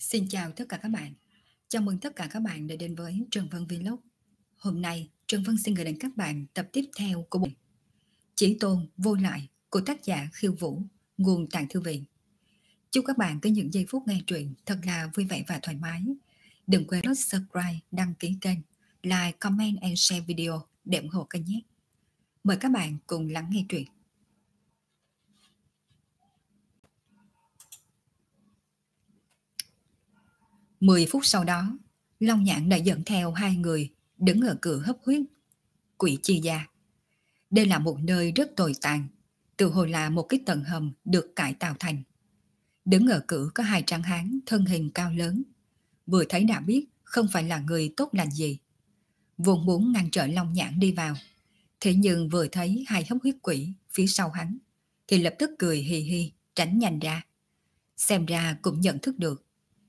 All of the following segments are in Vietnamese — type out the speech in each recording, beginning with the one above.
Xin chào tất cả các bạn. Chào mừng tất cả các bạn đã đến với Trần Vân Vlog. Hôm nay, Trần Vân xin gửi đến các bạn tập tiếp theo của bộ Chí Tôn Vô Lại của tác giả Khiêu Vũ, nguồn tại thư viện. Chúc các bạn có những giây phút nghe truyện thật là vui vẻ và thoải mái. Đừng quên subscribe, đăng ký kênh, like, comment and share video để ủng hộ kênh nhé. Mời các bạn cùng lắng nghe truyện. Mười phút sau đó, Long Nhãn đã dẫn theo hai người đứng ở cửa hấp huyết quỷ chi gia. Đây là một nơi rất tồi tàn, tự hồ là một cái tầng hầm được cải tạo thành. Đứng ở cửa có hai tráng hán thân hình cao lớn, vừa thấy đã biết không phải là người tốt lành gì. Vốn muốn ngăn trở Long Nhãn đi vào, thế nhưng vừa thấy hai hấp huyết quỷ phía sau hắn, thì lập tức cười hì hì tránh nhanh ra. Xem ra cũng nhận thức được.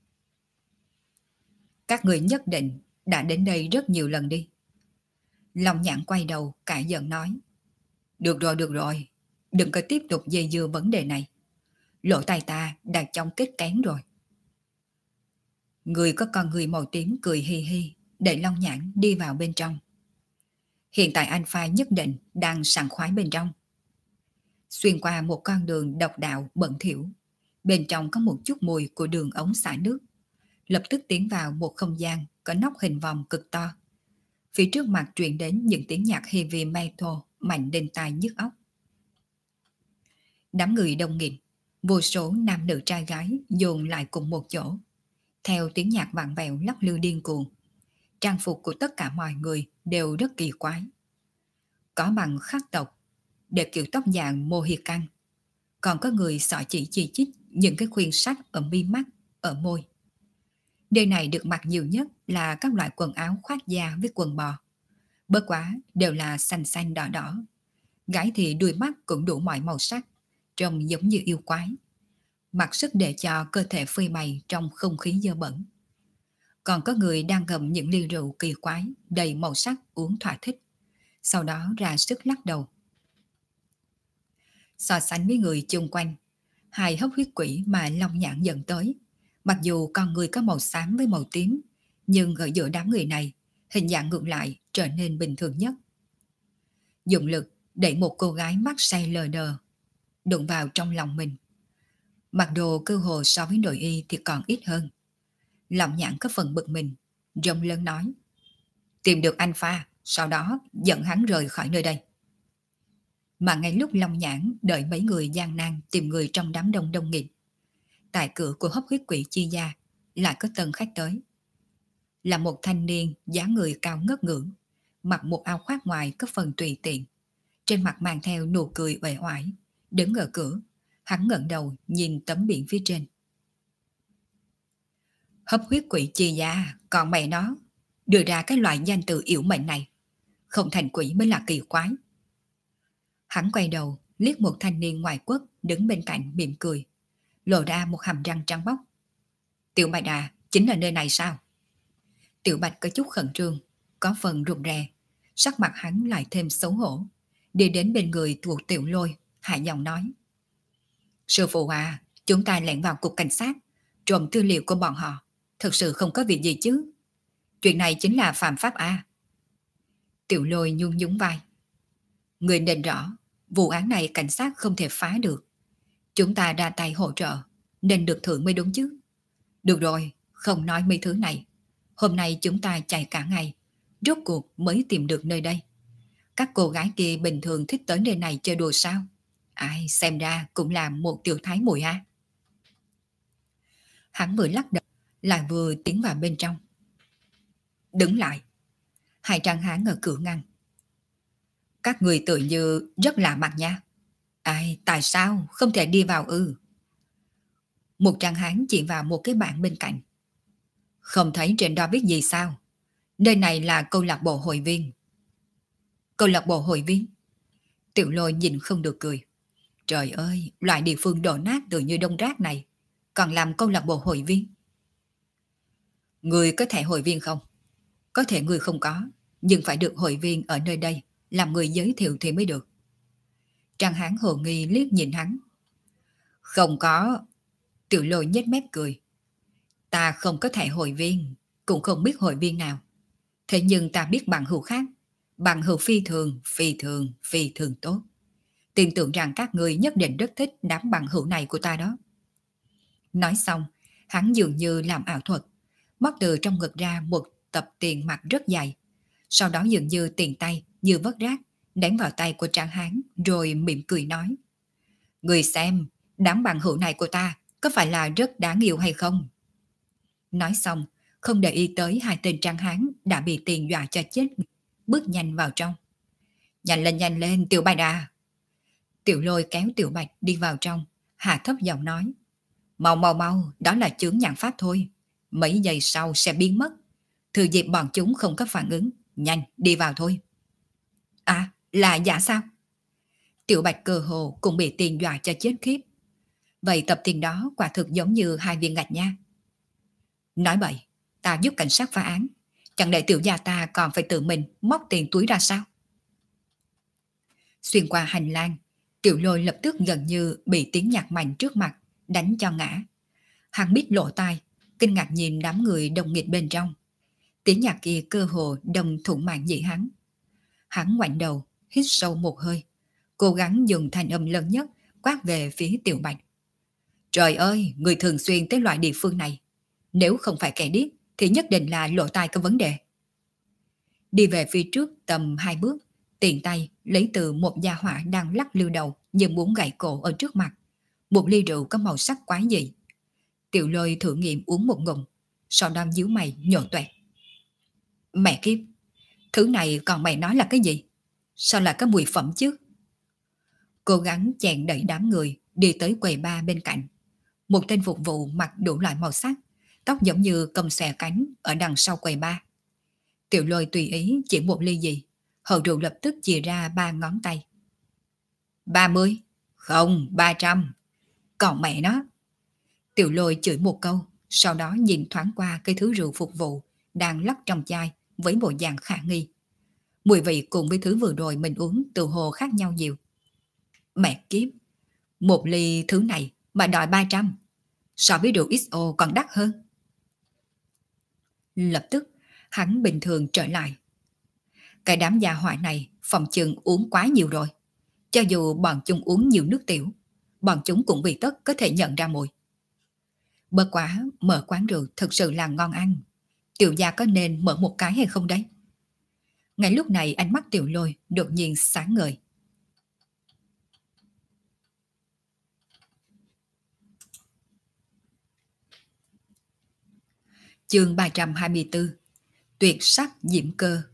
Các người nhất định đã đến đây rất nhiều lần đi. Long Nhãn quay đầu cãi giận nói. Được rồi, đừng có tiếp tục dây dưa vấn đề này. Lỗ tai ta đã trong kết kén rồi. Người có con người màu tím cười hi hi, để Long Nhãn đi vào bên trong. Hiện tại anh Phai nhất định đang sảng khoái bên trong. Xuyên qua một con đường độc đạo bẩn thỉu, bên trong có một chút mùi của đường ống xả nước. Lập tức tiến vào một không gian có nóc hình vòng cực to. Phía trước mặt truyền đến những tiếng nhạc heavy metal mạnh đến tai nhức óc. Đám người đông nghịt, vô số nam nữ trai gái dồn lại cùng một chỗ. Theo tiếng nhạc vặn vẹo lắc lư điên cuồng, trang phục của tất cả mọi người đều rất kỳ quái. Có bằng khắc tộc, để kiểu tóc dạng Mohican. Còn có người xỏ chỉ chít những cái khuyên sắt ở mi mắt, ở môi. Nơi này được mặc nhiều nhất là các loại quần áo khoác da với quần bò. Bất quá đều là xanh xanh đỏ đỏ. Gái thì đuôi mắt cũng đủ mọi màu sắc, trông giống như yêu quái. Mặc sức để cho cơ thể phơi bày trong không khí dơ bẩn. Còn có người đang ngậm những ly rượu kỳ quái đầy màu sắc uống thỏa thích, sau đó ra sức lắc đầu. So sánh với người chung quanh, hai hấp huyết quỷ mà Long Nhãn dẫn tới, mặc dù con người có màu xám với màu tím, nhưng ở giữa đám người này, hình dạng ngược lại trở nên bình thường nhất. Dụng lực đẩy một cô gái mắt say lờ đờ đụng vào trong lòng mình. Mặc đồ cơ hồ so với nội y thì còn ít hơn. Long Nhãn có phần bực mình, rống lớn nói. Tìm được anh Pha, sau đó dẫn hắn rời khỏi nơi đây. Mà ngay lúc Long Nhãn đợi mấy người gian nan tìm người trong đám đông đông nghịt, tại cửa của hấp huyết quỷ chi gia lại có tân khách tới. Là một thanh niên dáng người cao ngất ngưỡng, mặc một áo khoác ngoài có phần tùy tiện, trên mặt mang theo nụ cười uể oải, đứng ở cửa. Hắn ngẩng đầu nhìn tấm biển phía trên. Hấp huyết quỷ chi gia, còn mẹ nó đưa ra cái loại danh từ yểu mệnh này, không thành quỷ mới là kỳ quái. Hắn quay đầu liếc một thanh niên ngoại quốc đứng bên cạnh mỉm cười, lộ ra một hàm răng trắng bóc. Tiểu Bạch à, chính là nơi này sao? Tiểu Bạch có chút khẩn trương, có phần rụt rè, sắc mặt hắn lại thêm xấu hổ, đi đến bên người thuộc Tiểu Lôi, hạ giọng nói. Sư phụ à, chúng ta lẻn vào cục cảnh sát, trộm tư liệu của bọn họ, thực sự không có việc gì chứ. Chuyện này chính là phạm pháp à? Tiểu Lôi nhún nhún vai. Người nên rõ, vụ án này cảnh sát không thể phá được. Chúng ta ra tay hỗ trợ, nên được thưởng mới đúng chứ. Được rồi, không nói mấy thứ này. Hôm nay chúng ta chạy cả ngày, rốt cuộc mới tìm được nơi đây. Các cô gái kia bình thường thích tới nơi này chơi đùa sao? Ai xem ra cũng là một tiểu thái mùi ha. Hắn vừa lắc đầu, lại vừa tiến vào bên trong. Đứng lại. Hai trang hán ở cửa ngăn. Các người tự như rất lạ mặt nha. Ai, tại sao không thể đi vào ư? Một trang hán chỉ vào một cái bảng bên cạnh. Không thấy trên đó viết gì sao? Nơi này là câu lạc bộ hội viên. Câu lạc bộ hội viên? Tiểu Lôi nhìn không được cười. Trời ơi, loại địa phương đổ nát tự như đông rác này, còn làm câu lạc bộ hội viên. Người có thẻ hội viên không? Có thể người không có, nhưng phải được hội viên ở nơi đây, làm người giới thiệu thì mới được. Trang hán hồ nghi liếc nhìn hắn. Không có. Tiểu Lôi nhếch mép cười. Ta không có thẻ hội viên, cũng không biết hội viên nào. Thế nhưng ta biết bằng hữu khác, bằng hữu phi thường tốt. Tin tưởng rằng các người nhất định rất thích đám bằng hữu này của ta đó. Nói xong, hắn dường như làm ảo thuật, móc từ trong ngực ra một tập tiền mặt rất dày. Sau đó dường như tiền tay, như vớt rác, đánh vào tay của Trang Hán rồi mỉm cười nói. Người xem, đám bằng hữu này của ta có phải là rất đáng yêu hay không? Nói xong, không để ý tới hai tên Trang Hán đã bị tiền dọa cho chết, bước nhanh vào trong. Nhanh lên, Tiểu Bạch à! Tiểu Lôi kéo Tiểu Bạch đi vào trong, hạ thấp giọng nói. Mau, đó là chướng nhãn pháp thôi. Mấy giây sau sẽ biến mất. Thừa dịp bọn chúng không có phản ứng, nhanh, đi vào thôi. À, là giả sao? Tiểu Bạch cơ hồ cũng bị tiền dọa cho chết khiếp. Vậy tập tiền đó quả thực giống như hai viên gạch nha. Nói bậy, ta giúp cảnh sát phá án. Chẳng lẽ tiểu gia ta còn phải tự mình móc tiền túi ra sao? Xuyên qua hành lang, Tiểu Lôi lập tức gần như bị tiếng nhạc mạnh trước mặt đánh cho ngã. Hắn bít lỗ tai, kinh ngạc nhìn đám người đồng nghịch bên trong. Tiếng nhạc kia cơ hồ đồng thủng mạng nhị hắn. Hắn ngoảnh đầu, hít sâu một hơi, cố gắng dùng thanh âm lớn nhất quát về phía Tiểu Bạch. Trời ơi, người thường xuyên tới loại địa phương này. Nếu không phải kẻ điếc thì nhất định là lỗ tai có vấn đề. Đi về phía trước tầm 2 bước, tiện tay lấy từ một gia hỏa đang lắc lư đầu như muốn gãy cổ ở trước mặt. Một ly rượu có màu sắc quái dị. Tiểu Lôi thử nghiệm uống một ngụm, sau đó díu mày nhổ toẹt. Mẹ kiếp, thứ này còn mày nói là cái gì? Sao là cái mùi phẩm chứ? Cố gắng chèn đẩy đám người đi tới quầy bar bên cạnh. Một tên phục vụ mặc đủ loại màu sắc, tóc giống như cầm xòe cánh ở đằng sau quầy bar. Tiểu Lôi tùy ý chỉ một ly gì, hầu rượu lập tức chìa ra 3 ngón tay. 30, không 300. Còn mẹ nó. Tiểu Lôi chửi một câu, sau đó nhìn thoáng qua cái thứ rượu phục vụ đang lắc trong chai với bộ dạng khả nghi. Mùi vị cùng với thứ vừa rồi mình uống từ hồ khác nhau nhiều. Mẹ kiếp, một ly thứ này mà đòi 300, so với rượu XO còn đắt hơn. Lập tức, hắn bình thường trở lại. Cái đám gia hỏa này phòng chừng uống quá nhiều rồi. Cho dù bọn chúng uống nhiều nước tiểu, bọn chúng cũng bị tất có thể nhận ra mùi. Bất quá, mở quán rượu thực sự là ngon ăn. Tiểu gia có nên mở một cái hay không đấy? Ngay lúc này ánh mắt Tiểu Lôi đột nhiên sáng ngời. Chương 324. Tuyệt sắc diễm cơ.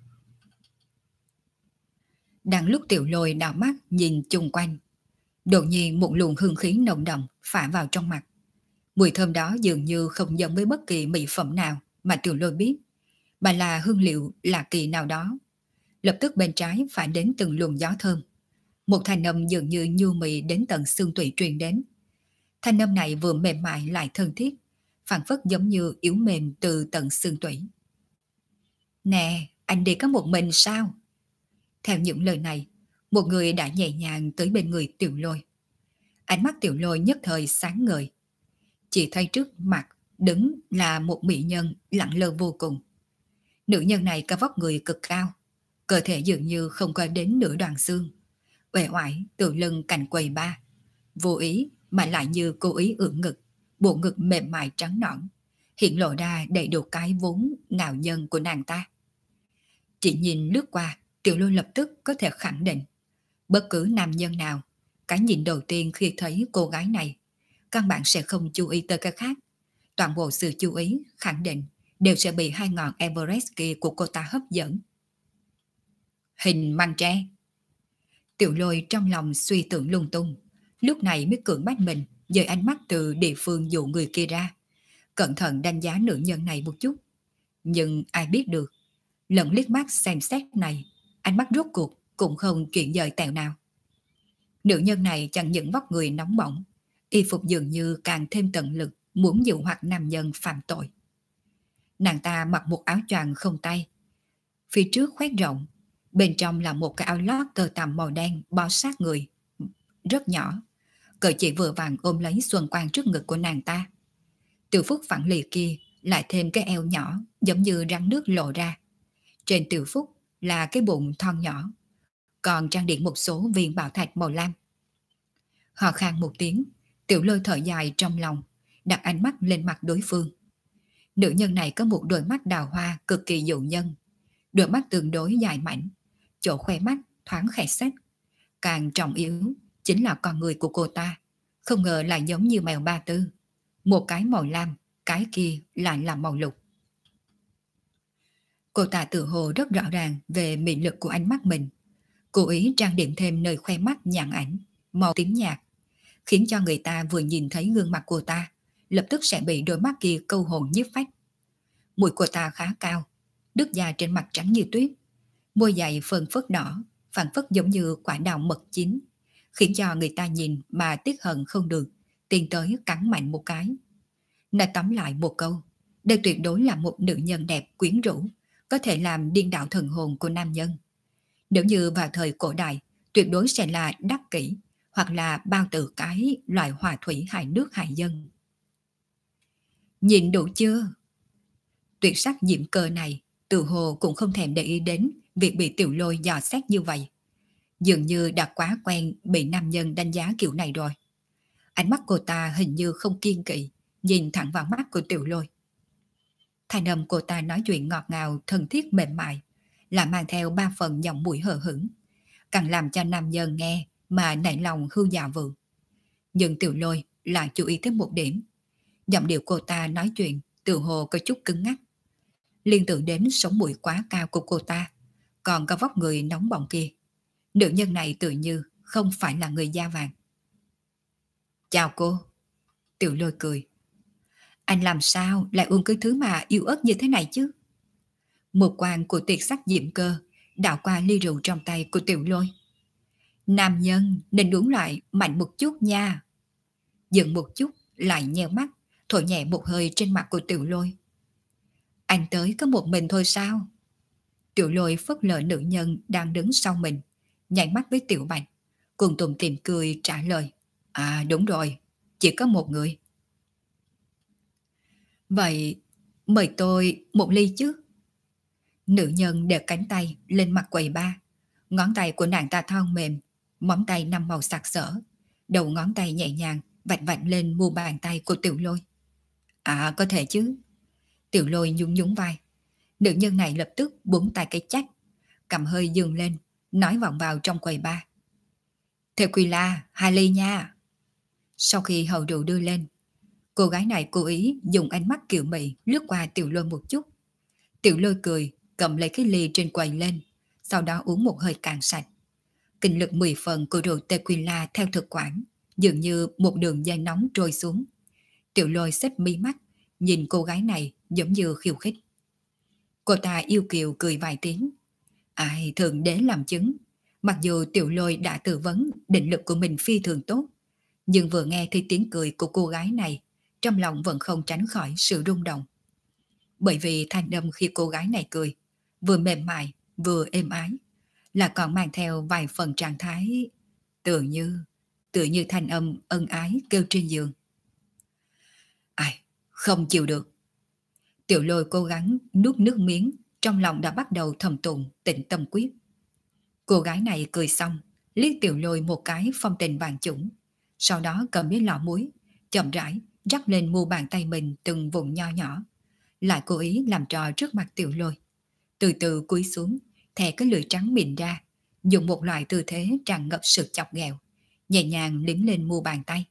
Đang lúc Tiểu Lôi đảo mắt nhìn chung quanh, đột nhiên một luồng hương khí nồng đậm phả vào trong mặt. Mùi thơm đó dường như không giống với bất kỳ mỹ phẩm nào mà Tiểu Lôi biết, mà là hương liệu lạ kỳ nào đó. Lập tức bên trái phản đến từng luồng gió thơm. Một thanh âm dường như nhu mì đến tận xương tủy truyền đến. Thanh âm này vừa mềm mại lại thân thiết, phảng phất giống như yếu mềm từ tận xương tủy. Nè, anh đi có một mình sao? Theo những lời này, một người đã nhẹ nhàng tới bên người Tiểu Lôi. Ánh mắt Tiểu Lôi nhất thời sáng ngời. Chỉ thấy trước mặt đứng là một mỹ nhân lặng lơ vô cùng. Nữ nhân này có vóc người cực cao, cơ thể dường như không có đến nửa đoạn xương, uể oải từ lưng cạnh quầy bar, vô ý mà lại như cố ý ưỡn ngực, bộ ngực mềm mại trắng nõn, hiện lộ ra đầy đủ cái vốn ngạo nhân của nàng ta. Chỉ nhìn lướt qua, Tiểu Lôi lập tức có thể khẳng định, bất cứ nam nhân nào, cái nhìn đầu tiên khi thấy cô gái này, căn bản sẽ không chú ý tới cái khác. Toàn bộ sự chú ý, khẳng định, đều sẽ bị hai ngọn Everest kia của cô ta hấp dẫn. Hình măng tre. Tiểu Lôi trong lòng suy tưởng lung tung, lúc này mới cưỡng bách mình dời ánh mắt từ địa phương dụ người kia ra, cẩn thận đánh giá nữ nhân này một chút. Nhưng ai biết được, lần liếc mắt xem xét này, ánh mắt rốt cuộc cũng không chuyển dời tẹo nào. Nữ nhân này chẳng những vóc người nóng bỏng, y phục dường như càng thêm tận lực muốn dụ hoặc nam nhân phạm tội. Nàng ta mặc một áo choàng không tay, phía trước khoét rộng, bên trong là một cái áo lót cờ tằm màu đen bó sát người, rất nhỏ, cởi chỉ vừa vàng ôm lấy xuân quang trước ngực của nàng ta. Tiểu Phúc phản lì kia lại thêm cái eo nhỏ giống như rắn nước lộ ra. Trên Tiểu Phúc là cái bụng thon nhỏ, còn trang điểm một số viên bảo thạch màu lam. Họ khan một tiếng, Tiểu Lôi thở dài trong lòng, đặt ánh mắt lên mặt đối phương. Nữ nhân này có một đôi mắt đào hoa cực kỳ dụ nhân, đôi mắt tương đối dài mảnh, chỗ khoe mắt thoáng khẽ xét. Càng trọng yếu chính là con người của cô ta, không ngờ lại giống như mèo ba tư. Một cái màu lam, cái kia lại là màu lục. Cô ta tự hồ rất rõ ràng về mị lực của ánh mắt mình. Cố ý trang điểm thêm nơi khoe mắt nhàn ảnh, màu tím nhạt, khiến cho người ta vừa nhìn thấy gương mặt cô ta, lập tức sẽ bị đôi mắt kia câu hồn nhiếp phách. Mũi cô ta khá cao, đứt da trên mặt trắng như tuyết, môi dày phơn phớt đỏ, phản phất giống như quả đào mật chín, khiến cho người ta nhìn mà tiếc hận không được, tiến tới cắn mạnh một cái. Nói tóm lại một câu, đây tuyệt đối là một nữ nhân đẹp quyến rũ, có thể làm điên đảo thần hồn của nam nhân. Nếu như vào thời cổ đại, tuyệt đối sẽ là đắc kỷ, hoặc là bao tử cái loại hòa thủy hại nước hại dân. Nhìn đủ chưa? Tuyệt sắc diễm cơ này, tự hồ cũng không thèm để ý đến việc bị Tiểu Lôi dò xét như vậy. Dường như đã quá quen bị nam nhân đánh giá kiểu này rồi. Ánh mắt cô ta hình như không kiên kỵ, nhìn thẳng vào mắt của Tiểu Lôi. Thanh âm cô ta nói chuyện ngọt ngào, thân thiết mềm mại, là mang theo ba phần giọng mũi hờ hững, càng làm cho nam nhân nghe mà nảy lòng hương dạ vượng. Nhưng Tiểu Lôi lại chú ý tới một điểm. Giọng điệu cô ta nói chuyện tự hồ có chút cứng ngắc. Liên tưởng đến sống mũi quá cao của cô ta, còn có vóc người nóng bỏng kia. Nữ nhân này tự như không phải là người da vàng. Chào cô. Tiểu Lôi cười. Anh làm sao lại uống cái thứ mà yêu ớt như thế này chứ? Một quan của tiệc sắc diễm cơ đảo qua ly rượu trong tay của Tiểu Lôi. Nam nhân nên uống loại mạnh một chút nha. Dừng một chút lại nheo mắt, thổi nhẹ một hơi trên mặt của Tiểu Lôi. Anh tới có một mình thôi sao? Tiểu Lôi phớt lờ nữ nhân đang đứng sau mình, nhảy mắt với Tiểu Bạch, cùng tùm tìm cười trả lời. À đúng rồi, chỉ có một người. Vậy mời tôi một ly chứ? Nữ nhân để cánh tay lên mặt quầy ba. Ngón tay của nàng ta thon mềm, móng tay năm màu sặc sỡ, đầu ngón tay nhẹ nhàng vạch vạch lên mu bàn tay của Tiểu Lôi. À có thể chứ. Tiểu Lôi nhún nhún vai. Nữ nhân này lập tức buông tay cái chách, cầm hơi dừng lên, nói vọng vào trong quầy ba. Theo quy la, 2 ly nha. Sau khi hầu rượu đưa lên, cô gái này cố ý dùng ánh mắt kiều mị lướt qua Tiểu Lôi một chút. Tiểu Lôi cười, cầm lấy cái ly trên quầy lên, sau đó uống một hơi cạn sạch. Kinh lực 10 phần của rượu tequila theo thực quản, dường như một đường dây nóng trôi xuống. Tiểu Lôi xếp mí mắt, nhìn cô gái này giống như khiêu khích. Cô ta yêu kiều cười vài tiếng. Ai thượng đế làm chứng. Mặc dù Tiểu Lôi đã tư vấn định lực của mình phi thường tốt, nhưng vừa nghe thấy tiếng cười của cô gái này, trong lòng vẫn không tránh khỏi sự rung động. Bởi vì thanh âm khi cô gái này cười, vừa mềm mại, vừa êm ái, là còn mang theo vài phần trạng thái tựa như, tựa như thanh âm ân ái kêu trên giường. Ai, không chịu được. Tiểu Lôi cố gắng nuốt nước miếng, trong lòng đã bắt đầu thầm tụng tịnh tâm quyết. Cô gái này cười xong, liếc Tiểu Lôi một cái phong tình vàng chủng, sau đó cầm lấy lọ muối, chậm rãi rắc lên mu bàn tay mình từng vùng nho nhỏ, lại cố ý làm trò trước mặt Tiểu Lôi. Từ từ cúi xuống, thè cái lưỡi trắng mịn ra, dùng một loại tư thế tràn ngập sự chọc ghẹo, nhẹ nhàng liếm lên mu bàn tay.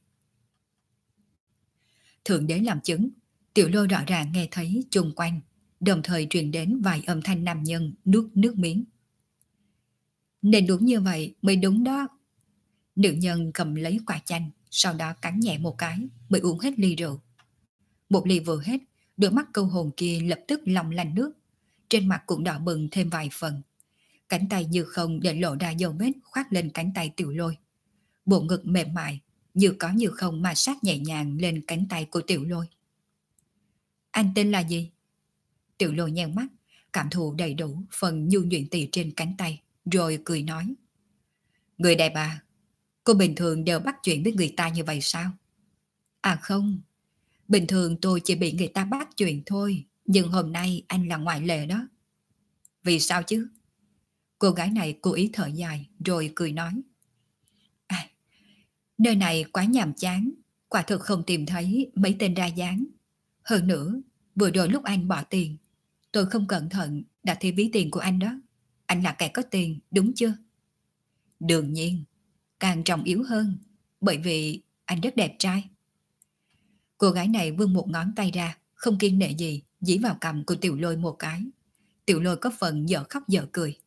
Thượng đế làm chứng, Tiểu Lôi rõ ràng nghe thấy chung quanh, đồng thời truyền đến vài âm thanh nam nhân nuốt nước miếng. Nên đúng như vậy mới đúng đó. Nữ nhân cầm lấy quả chanh, sau đó cắn nhẹ một cái, mới uống hết ly rượu. Một ly vừa hết, đôi mắt câu hồn kia lập tức long lanh nước, trên mặt cũng đỏ bừng thêm vài phần. Cánh tay như không để lộ ra dấu vết khoác lên cánh tay Tiểu Lôi. Bộ ngực mềm mại, như có như không mà sát nhẹ nhàng lên cánh tay của Tiểu Lôi. Anh tên là gì? Tiểu Lôi nheo mắt, cảm thụ đầy đủ phần nhu nhuyễn tỉ trên cánh tay, rồi cười nói. Người đẹp à, cô bình thường đều bắt chuyện với người ta như vậy sao? À không, Bình thường tôi chỉ bị người ta bắt chuyện thôi, nhưng hôm nay anh là ngoại lệ đó. Vì sao chứ? Cô gái này cố ý thở dài rồi cười nói. À, nơi này quá nhàm chán, quả thực không tìm thấy mấy tên ra dáng. Hơn nữa, vừa rồi lúc anh bỏ tiền, tôi không cẩn thận đã thấy ví tiền của anh đó. Anh là kẻ có tiền, đúng chưa? Đương nhiên, càng trọng yếu hơn, bởi vì anh rất đẹp trai. Cô gái này vươn một ngón tay ra, không kiêng nể gì, dí vào cằm của Tiểu Lôi một cái. Tiểu Lôi có phần dở khóc dở cười.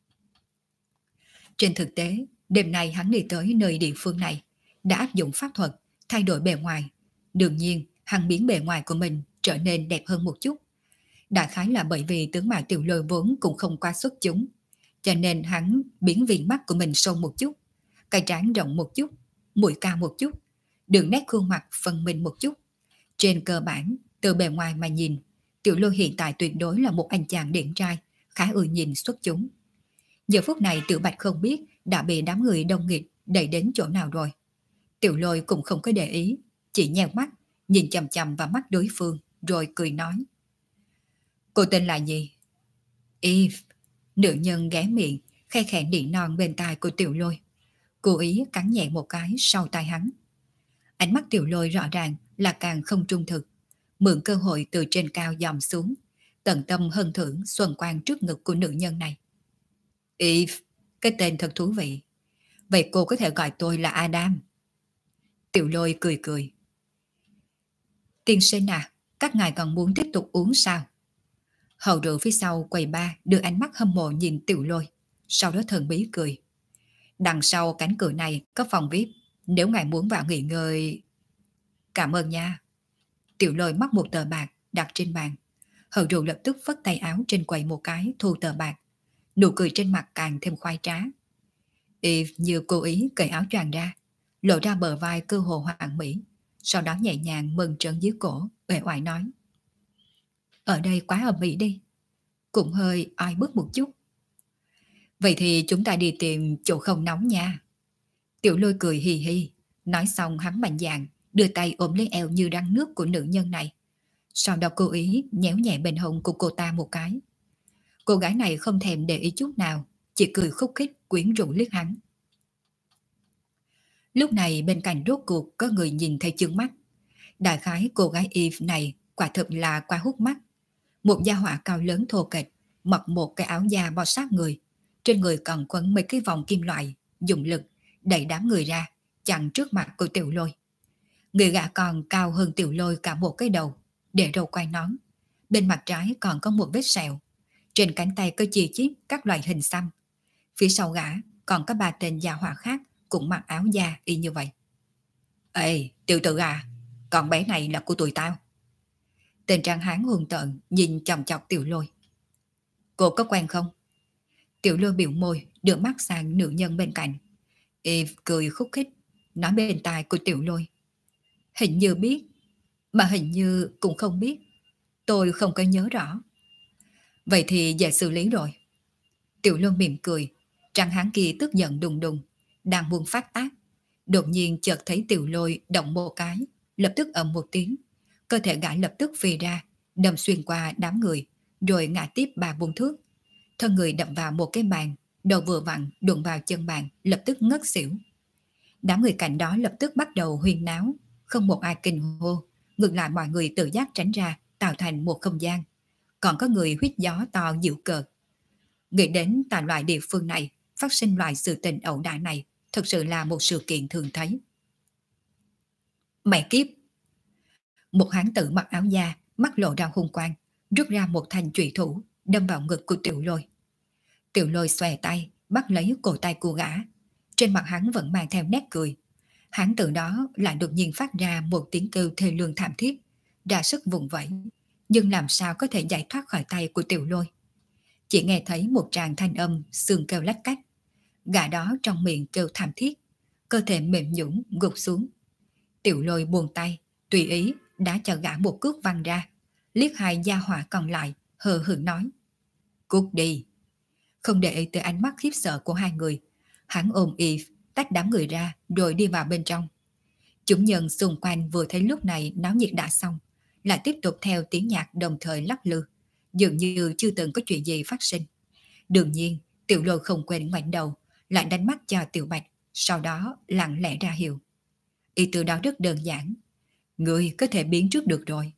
Trên thực tế, đêm nay hắn đi tới nơi địa phương này, đã áp dụng pháp thuật, thay đổi bề ngoài. Đương nhiên, hắn biến bề ngoài của mình trở nên đẹp hơn một chút. Đại khái là bởi vì tướng mạo Tiểu Lôi vốn cũng không quá xuất chúng, cho nên hắn biến viền mắt của mình sâu một chút, cái trán rộng một chút, mũi cao một chút, đường nét khuôn mặt phân minh một chút. Trên cơ bản, từ bề ngoài mà nhìn, Tiểu Lôi hiện tại tuyệt đối là một anh chàng điển trai, khá ưa nhìn xuất chúng. Giờ phút này Tiểu Bạch không biết đã bị đám người đông nghịt đẩy đến chỗ nào rồi. Tiểu Lôi cũng không có để ý, chỉ nheo mắt, nhìn chằm chằm vào mắt đối phương, rồi cười nói. Cô tên là gì? Eve. Nữ nhân ghé miệng, khe khẽ nỉ non bên tai của Tiểu Lôi. Cố ý cắn nhẹ một cái sau tai hắn. Ánh mắt Tiểu Lôi rõ ràng là càng không trung thực. Mượn cơ hội từ trên cao dòm xuống, tận tâm hân thưởng xuân quang trước ngực của nữ nhân này. Eve, cái tên thật thú vị. Vậy cô có thể gọi tôi là Adam. Tiểu Lôi cười cười. Tiên sinh à, các ngài còn muốn tiếp tục uống sao? Hầu rượu phía sau quầy bar đưa ánh mắt hâm mộ nhìn Tiểu Lôi, sau đó thần bí cười. Đằng sau cánh cửa này có phòng VIP, nếu ngài muốn vào nghỉ ngơi... Cảm ơn nha. Tiểu Lôi móc một tờ bạc đặt trên bàn. Hầu rượu lập tức phất tay áo trên quầy một cái thu tờ bạc. Nụ cười trên mặt càng thêm khoái trá. Eve như cố ý cởi áo choàng ra, lộ ra bờ vai cơ hồ hoàn mỹ, sau đó nhẹ nhàng mơn trớn dưới cổ, uể oải nói. Ở đây quá ầm ĩ đi, cũng hơi oi bức một chút. Vậy thì chúng ta đi tìm chỗ không nóng nha. Tiểu Lôi cười hì hì, nói xong hắn mạnh dạn đưa tay ôm lấy eo như rắn nước của nữ nhân này. Sau đó cố ý nhéo nhẹ bên hông của cô ta một cái. Cô gái này không thèm để ý chút nào, chỉ cười khúc khích quyến rũ liếc hắn. Lúc này bên cạnh rốt cuộc có người nhìn thấy chướng mắt. Đại khái cô gái Eve này quả thực là quá hút mắt. Một gia hỏa cao lớn thô kệch, mặc một cái áo da bó sát người, trên người còn quấn mấy cái vòng kim loại, dùng lực đẩy đám người ra, chặn trước mặt của Tiểu Lôi. Người gã còn cao hơn Tiểu Lôi cả một cái đầu, để râu quai nón. Bên mặt trái còn có một vết sẹo. Trên cánh tay có chi chít các loại hình xăm. Phía sau gã còn có 3 tên gia hỏa khác cũng mặc áo da y như vậy. Ê, tiểu tử à, con bé này là của tụi tao. Tên tráng hán hung tợn nhìn chòng chọc Tiểu Lôi. Cô có quen không? Tiểu Lôi biểu môi, đưa mắt sang nữ nhân bên cạnh. Eve cười khúc khích, nói bên tai của Tiểu Lôi. Hình như biết, mà hình như cũng không biết. Tôi không có nhớ rõ. Vậy thì về xử lý rồi. Tiểu Lôi mỉm cười, tráng hán kia tức giận đùng đùng, đang muốn phát tác. Đột nhiên chợt thấy Tiểu Lôi động một cái, lập tức ầm một tiếng. Cơ thể gã lập tức phi ra, đâm xuyên qua đám người, rồi ngã tiếp 3-4 thước. Thân người đập vào một cái bàn, đầu vừa vặn đụng vào chân bàn, lập tức ngất xỉu. Đám người cạnh đó lập tức bắt đầu huyên náo, không một ai kinh hô, ngược lại mọi người tự giác tránh ra, tạo thành một không gian. Còn có người huýt gió to dịu cợt. Nghĩ đến tại loại địa phương này, phát sinh loại sự tình ẩu đả này, thực sự là một sự kiện thường thấy. Mẹ kiếp! Một hán tử mặc áo da, mắt lộ ra hung quang, rút ra một thanh trụy thủ, đâm vào ngực của Tiểu Lôi. Tiểu Lôi xòe tay, bắt lấy cổ tay của gã. Trên mặt hắn vẫn mang theo nét cười. Hán tử đó lại đột nhiên phát ra một tiếng kêu thê lương thảm thiết, ra sức vùng vẫy, nhưng làm sao có thể giải thoát khỏi tay của Tiểu Lôi. Chỉ nghe thấy một tràng thanh âm xương kêu lách cách. Gã đó trong miệng kêu thảm thiết, cơ thể mềm nhũn gục xuống. Tiểu Lôi buông tay, tùy ý đã cho gã một cước văng ra, liếc hai gia hỏa còn lại, hờ hững nói. Cút đi. Không để ý tới ánh mắt khiếp sợ của hai người, hắn ôm Eve, tách đám người ra rồi đi vào bên trong. Chúng nhân xung quanh vừa thấy lúc này náo nhiệt đã xong, lại tiếp tục theo tiếng nhạc đồng thời lắc lư, dường như chưa từng có chuyện gì phát sinh. Đương nhiên, Tiểu Lôi không quên ngoảnh đầu, lại đánh mắt cho Tiểu Bạch, sau đó lặng lẽ ra hiệu. Ý từ đó rất đơn giản, người có thể biến trước được rồi.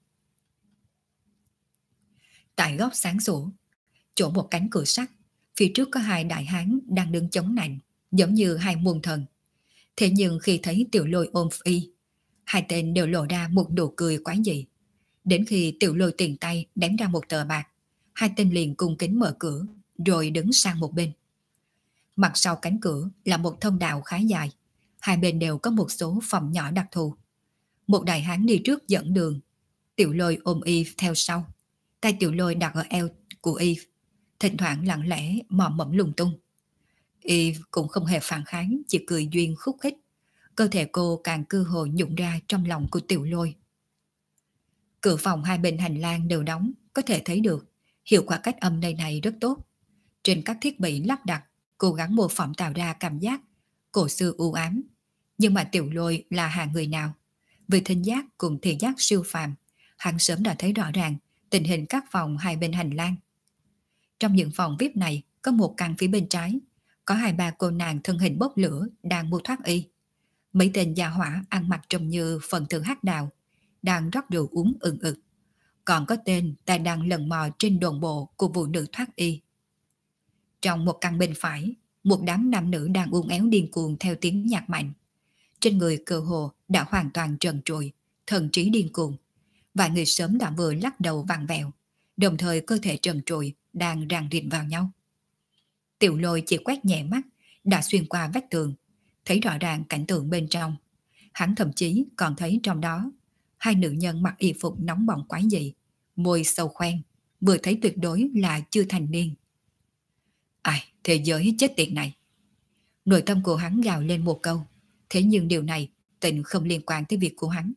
Tại góc sáng sủa, chỗ một cánh cửa sắt, phía trước có hai đại hán đang đứng chống nạnh, giống như hai muôn thần. Thế nhưng khi thấy Tiểu Lôi ôm y, hai tên đều lộ ra một nụ cười quái dị. Đến khi Tiểu Lôi tiền tay ném ra một tờ bạc, hai tên liền cung kính mở cửa, rồi đứng sang một bên. Mặt sau cánh cửa là một thông đạo khá dài, hai bên đều có một số phòng nhỏ đặc thù. Một đại hán đi trước dẫn đường, Tiểu Lôi ôm y theo sau. Tay Tiểu Lôi đặt ở eo của y, thỉnh thoảng lặng lẽ mò mẫm lung tung. Y cũng không hề phản kháng, chỉ cười duyên khúc khích. Cơ thể cô càng cơ hồ nhụng ra trong lòng của Tiểu Lôi. Cửa phòng hai bên hành lang đều đóng, có thể thấy được hiệu quả cách âm nơi này rất tốt. Trên các thiết bị lắp đặt, cố gắng mô phỏng tạo ra cảm giác cổ xưa u ám. Nhưng mà Tiểu Lôi là hạng người nào? Vì thính giác cùng thị giác siêu phàm, hắn sớm đã thấy rõ ràng tình hình các phòng hai bên hành lang. Trong những phòng VIP này, có một căn phía bên trái, có hai ba cô nàng thân hình bốc lửa đang mua thoát y. Mấy tên gia hỏa ăn mặc trông như phần thượng hắc đạo, đang rót rượu uống ừng ực. Còn có tên ta đang lần mò trên đồn bộ của vụ nữ thoát y. Trong một căn bên phải, một đám nam nữ đang uốn éo điên cuồng theo tiếng nhạc mạnh. Trên người cơ hồ đã hoàn toàn trần trụi, thần trí điên cuồng. Vài người sớm đã vừa lắc đầu vặn vẹo, đồng thời cơ thể trần trụi đang ràng rịt vào nhau. Tiểu Lôi chỉ quét nhẹ mắt, đã xuyên qua vách tường, thấy rõ ràng cảnh tượng bên trong. Hắn thậm chí còn thấy trong đó hai nữ nhân mặc y phục nóng bỏng quái dị, môi sâu khoen, vừa thấy tuyệt đối là chưa thành niên. Ai, thế giới chết tiệt này. Nội tâm của hắn gào lên một câu, thế nhưng điều này tịnh không liên quan tới việc của hắn.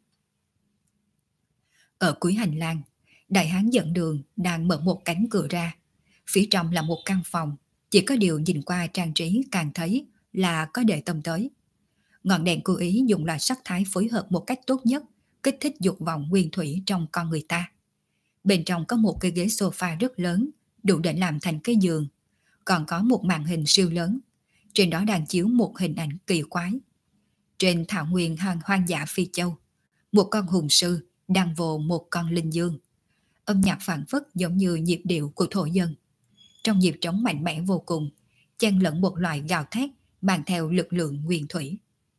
Ở cuối hành lang, đại hán dẫn đường đang mở một cánh cửa ra. Phía trong là một căn phòng, chỉ có điều nhìn qua trang trí càng thấy là có để tâm tới. Ngọn đèn cố ý dùng loại sắc thái phối hợp một cách tốt nhất, kích thích dục vọng nguyên thủy trong con người ta. Bên trong có một cái ghế sofa rất lớn, đủ để làm thành cái giường. Còn có một màn hình siêu lớn, trên đó đang chiếu một hình ảnh kỳ quái. Trên thảo nguyên hoang dã Phi Châu, một con hùng sư đang vồ một con linh dương. Âm nhạc phảng phất giống như nhịp điệu của thổ dân. Trong nhịp trống mạnh mẽ vô cùng, chen lẫn một loại gào thét mang theo lực lượng nguyên thủy.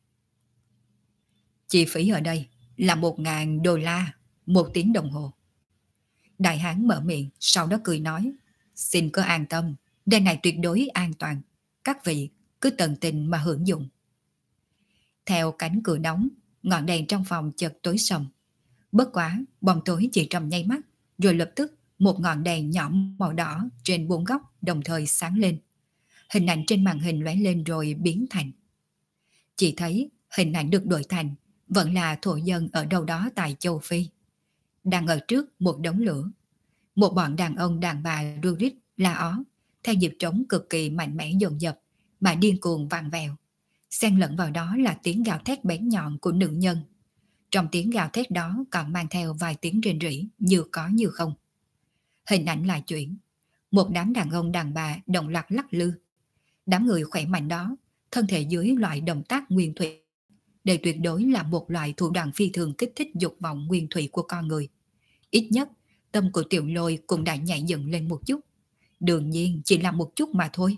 Chi phí ở đây là $1.000 một tiếng đồng hồ. Đại hán mở miệng, sau đó cười nói, xin cứ an tâm, nơi này tuyệt đối an toàn, các vị cứ tận tình mà hưởng dụng. Theo cánh cửa đóng, ngọn đèn trong phòng chợt tối sầm. Bất quá, bóng tối chỉ trong nháy mắt, rồi lập tức một ngọn đèn nhỏ màu đỏ trên bốn góc đồng thời sáng lên. Hình ảnh trên màn hình lóe lên rồi biến thành. Chỉ thấy hình ảnh được đổi thành vẫn là thổ dân ở đâu đó tại châu Phi. Đang ở trước một đống lửa. Một bọn đàn ông đàn bà ru rít la ó, theo nhịp trống cực kỳ mạnh mẽ dồn dập mà điên cuồng vặn vẹo. Xen lẫn vào đó là tiếng gào thét bén nhọn của nữ nhân. Trong tiếng gào thét đó còn mang theo vài tiếng rền rỉ như có như không. Hình ảnh lại chuyển. Một đám đàn ông đàn bà đồng loạt lắc lư. Đám người khỏe mạnh đó, thân thể dưới loại động tác nguyên thủy. Đây tuyệt đối là một loại thủ đoạn phi thường kích thích dục vọng nguyên thủy của con người. Ít nhất, tâm của Tiểu Lôi cũng đã nhảy dựng lên một chút. Đương nhiên chỉ là một chút mà thôi.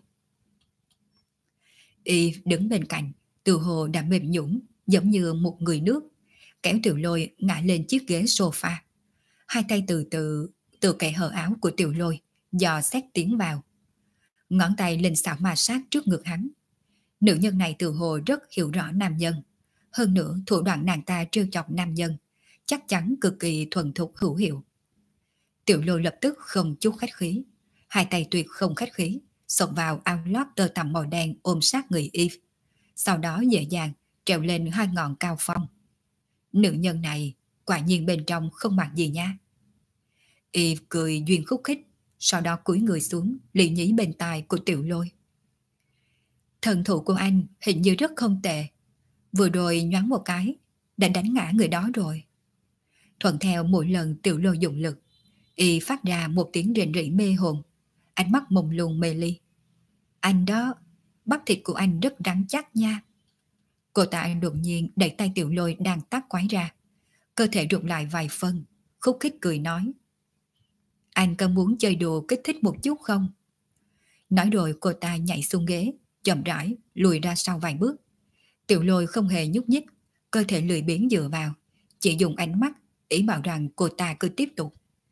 Y đứng bên cạnh, từ hồ đã mềm nhũn giống như một người nước, kéo Tiểu Lôi ngã lên chiếc ghế sofa. Hai tay từ kẻ hở áo của Tiểu Lôi dò xét tiến vào. Ngón tay lên xảo ma sát trước ngực hắn. Nữ nhân này từ hồ rất hiểu rõ nam nhân. Hơn nữa thủ đoạn nàng ta trêu chọc nam nhân chắc chắn cực kỳ thuần thục hữu hiệu. Tiểu Lôi lập tức không chút khách khí, hai tay tuyệt không khách khí xộc vào áo lót tơ tằm màu đen ôm sát người Eve, sau đó dễ dàng trèo lên hai ngọn cao phong. Nữ nhân này quả nhiên bên trong không mặc gì nha. Eve cười duyên khúc khích, sau đó cúi người xuống lì nhí bên tai của Tiểu Lôi. Thần thủ của anh hình như rất không tệ, vừa rồi nhoáng một cái, đã đánh ngã người đó rồi. Thuận theo mỗi lần Tiểu Lôi dụng lực, y phát ra một tiếng rền rỉ mê hồn, ánh mắt mông lung mê ly. Anh đó, bắp thịt của anh rất rắn chắc nha. Cô ta đột nhiên đẩy tay Tiểu Lôi đang tác quái ra, cơ thể rụt lại vài phân, khúc khích cười nói. Anh có muốn chơi đùa kích thích một chút không? Nói rồi cô ta nhảy xuống ghế, chậm rãi lùi ra sau vài bước. Tiểu Lôi không hề nhúc nhích, cơ thể lười biếng dựa vào, chỉ dùng ánh mắt ý bảo rằng cô ta cứ tiếp tục.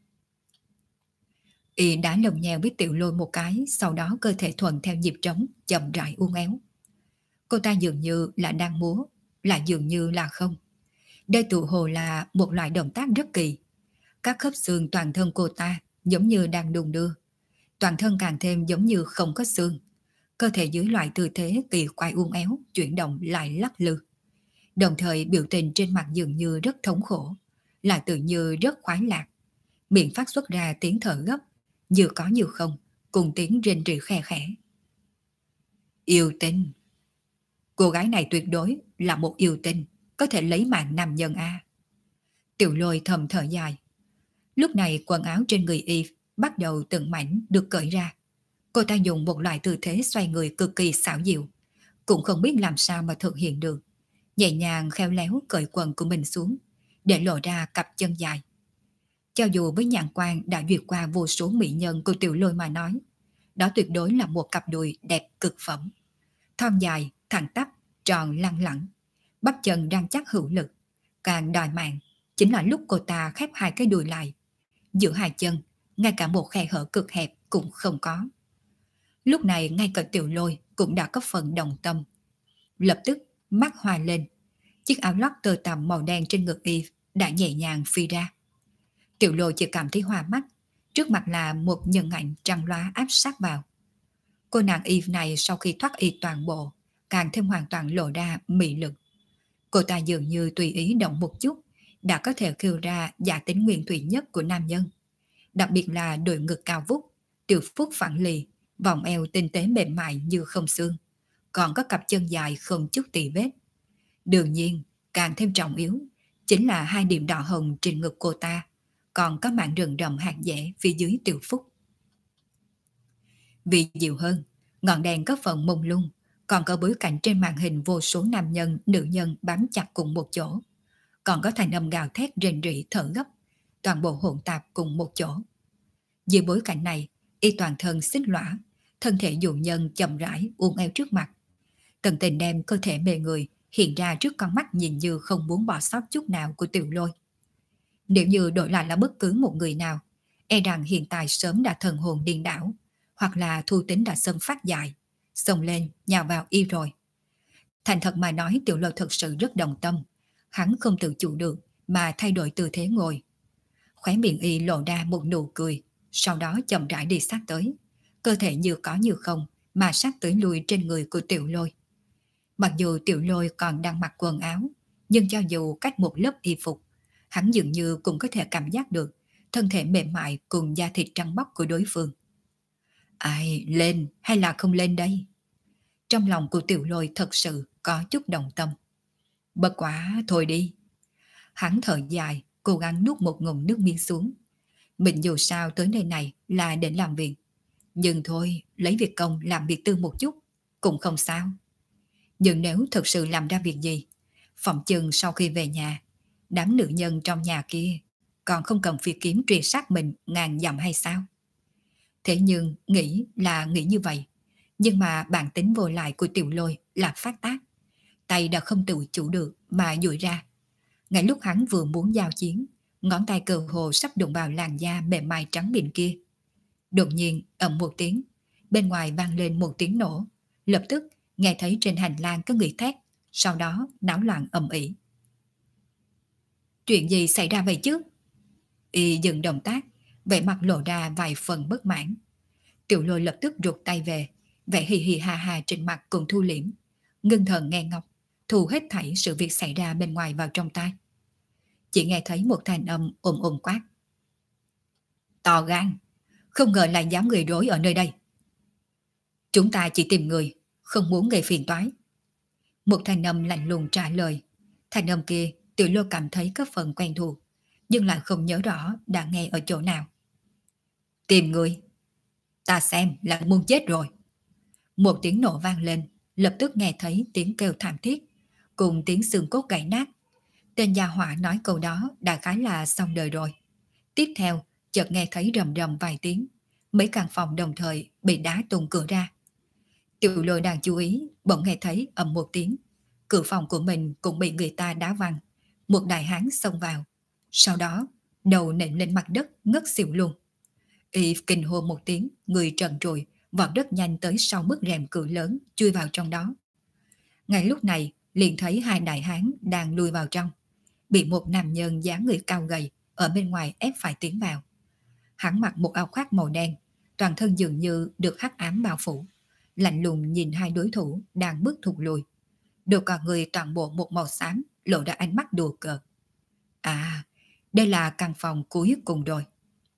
Y đã lồng nheo với Tiểu Lôi một cái, sau đó cơ thể thuận theo nhịp trống, chậm rãi uốn éo. Cô ta dường như là đang múa, lại dường như là không. Đây tự hồ là một loại động tác rất kỳ. Các khớp xương toàn thân cô ta giống như đang đung đưa, toàn thân càng thêm giống như không có xương. Cơ thể dưới loại tư thế kỳ quái uốn éo, chuyển động lại lắc lư. Đồng thời biểu tình trên mặt dường như rất thống khổ, lại tự như rất khoái lạc. Miệng phát xuất ra tiếng thở gấp, như có như không, cùng tiếng rên rỉ khe khẽ. Yêu tinh. Cô gái này tuyệt đối là một yêu tinh, có thể lấy mạng nam nhân a. Tiểu Lôi thầm thở dài. Lúc này quần áo trên người y bắt đầu từng mảnh được cởi ra. Cô ta dùng một loại tư thế xoay người cực kỳ xảo diệu, cũng không biết làm sao mà thực hiện được. Nhẹ nhàng khéo léo cởi quần của mình xuống, để lộ ra cặp chân dài. Cho dù với nhãn quan đã duyệt qua vô số mỹ nhân của Tiểu Lôi mà nói, đó tuyệt đối là một cặp đùi đẹp cực phẩm. Thon dài, thẳng tắp, tròn lăng lẳng, bắp chân rắn chắc hữu lực. Càng đòi mạng chính là lúc cô ta khép hai cái đùi lại. Giữa hai chân, ngay cả một khe hở cực hẹp cũng không có. Lúc này ngay cả Tiểu Lôi cũng đã có phần đồng tâm. Lập tức mắt hoa lên, chiếc áo lót tơ tằm màu đen trên ngực y đã nhẹ nhàng phi ra. Tiểu Lôi chỉ cảm thấy hoa mắt, trước mặt là một nhân ảnh trăng loá áp sát vào. Cô nàng y này sau khi thoát y toàn bộ, càng thêm hoàn toàn lộ ra mị lực. Cô ta dường như tùy ý động một chút, đã có thể kêu ra giả tính nguyên thủy nhất của nam nhân. Đặc biệt là đôi ngực cao vút, tiểu phúc phẳng lì, vòng eo tinh tế mềm mại như không xương, còn có cặp chân dài không chút tì vết. Đương nhiên, càng thêm trọng yếu, chính là hai điểm đỏ hồng trên ngực cô ta, còn có mảng rừng rậm hạt dẻ phía dưới tiểu phúc. Vì dịu hơn, ngọn đèn có phần mông lung, còn có bối cảnh trên màn hình vô số nam nhân, nữ nhân bám chặt cùng một chỗ. Còn có thành âm gào thét rền rỉ thở gấp, toàn bộ hỗn tạp cùng một chỗ. Dưới bối cảnh này, y toàn thân xích lõa, thân thể dụ nhân chậm rãi uốn éo trước mặt. Tận tình đem cơ thể mê người hiện ra trước con mắt nhìn như không muốn bỏ sót chút nào của Tiểu Lôi. Nếu như đổi lại là bất cứ một người nào, e rằng hiện tại sớm đã thần hồn điên đảo, hoặc là thu tính đã sớm phát dại, xông lên nhào vào y rồi. Thành thật mà nói, Tiểu Lôi thật sự rất đồng tâm. Hắn không tự chủ được mà thay đổi tư thế ngồi. Khóe miệng y lộ ra một nụ cười, sau đó chậm rãi đi sát tới, cơ thể như có như không mà sát tới lui trên người của Tiểu Lôi. Mặc dù Tiểu Lôi còn đang mặc quần áo, nhưng cho dù cách một lớp y phục, hắn dường như cũng có thể cảm giác được thân thể mềm mại cùng da thịt trắng bóc của đối phương. Ai lên hay là không lên đây? Trong lòng của Tiểu Lôi thật sự có chút đồng tâm. Bất quá thôi đi. Hắn thở dài, cố gắng nuốt một ngụm nước miếng xuống. Mình dù sao tới nơi này là để làm việc. Nhưng thôi, lấy việc công làm việc tư một chút, cũng không sao. Nhưng nếu thực sự làm ra việc gì, phỏng chừng sau khi về nhà, đám nữ nhân trong nhà kia còn không cần phi kiếm truy sát mình ngàn dặm hay sao? Thế nhưng nghĩ là nghĩ như vậy, nhưng mà bản tính vô lại của Tiểu Lôi là phát tác. Tay đã không tự chủ được mà duỗi ra. Ngay lúc hắn vừa muốn giao chiến, ngón tay cơ hồ sắp đụng vào làn da mềm mại trắng mịn kia. Đột nhiên ầm một tiếng, bên ngoài vang lên một tiếng nổ, lập tức nghe thấy trên hành lang có người thét, sau đó náo loạn ầm ĩ. Chuyện gì xảy ra vậy chứ? Y dừng động tác, vẻ mặt lộ ra vài phần bất mãn. Tiểu Lôi lập tức rụt tay về, vẻ hì hì hà hà trên mặt cùng thu liễm, ngưng thần nghe ngóng, thu hết thảy sự việc xảy ra bên ngoài vào trong tai. Chỉ nghe thấy một thanh âm ồm ồm quát. To gan, không ngờ lại dám gây rối ở nơi đây. Chúng ta chỉ tìm người, không muốn gây phiền toái. Một thanh âm lạnh lùng trả lời. Thanh âm kia Tiểu Lô cảm thấy có phần quen thuộc, nhưng lại không nhớ rõ đã nghe ở chỗ nào. Tìm người, ta xem là muốn chết rồi. Một tiếng nổ vang lên, lập tức nghe thấy tiếng kêu thảm thiết, cùng tiếng xương cốt gãy nát. Tên gia hỏa nói câu đó đã khá là xong đời rồi. Tiếp theo, chợt nghe thấy rầm rầm vài tiếng, mấy căn phòng đồng thời bị đá tung cửa ra. Tiểu Lôi đang chú ý, bỗng nghe thấy ầm một tiếng, cửa phòng của mình cũng bị người ta đá văng. Một đại hán xông vào, sau đó đầu nện lên mặt đất ngất xỉu luôn. Y kinh hô một tiếng, người trần trụi, vọt rất nhanh tới sau bức rèm cửa lớn, chui vào trong đó. Ngay lúc này, liền thấy hai đại hán đang lui vào trong, bị một nam nhân dáng người cao gầy ở bên ngoài ép phải tiến vào. Hắn mặc một áo khoác màu đen, toàn thân dường như được hắc ám bao phủ, lạnh lùng nhìn hai đối thủ đang bước thụt lùi. Đồ cả người toàn bộ một màu xám, lộ ra ánh mắt đùa cợt. À, đây là căn phòng cuối cùng rồi.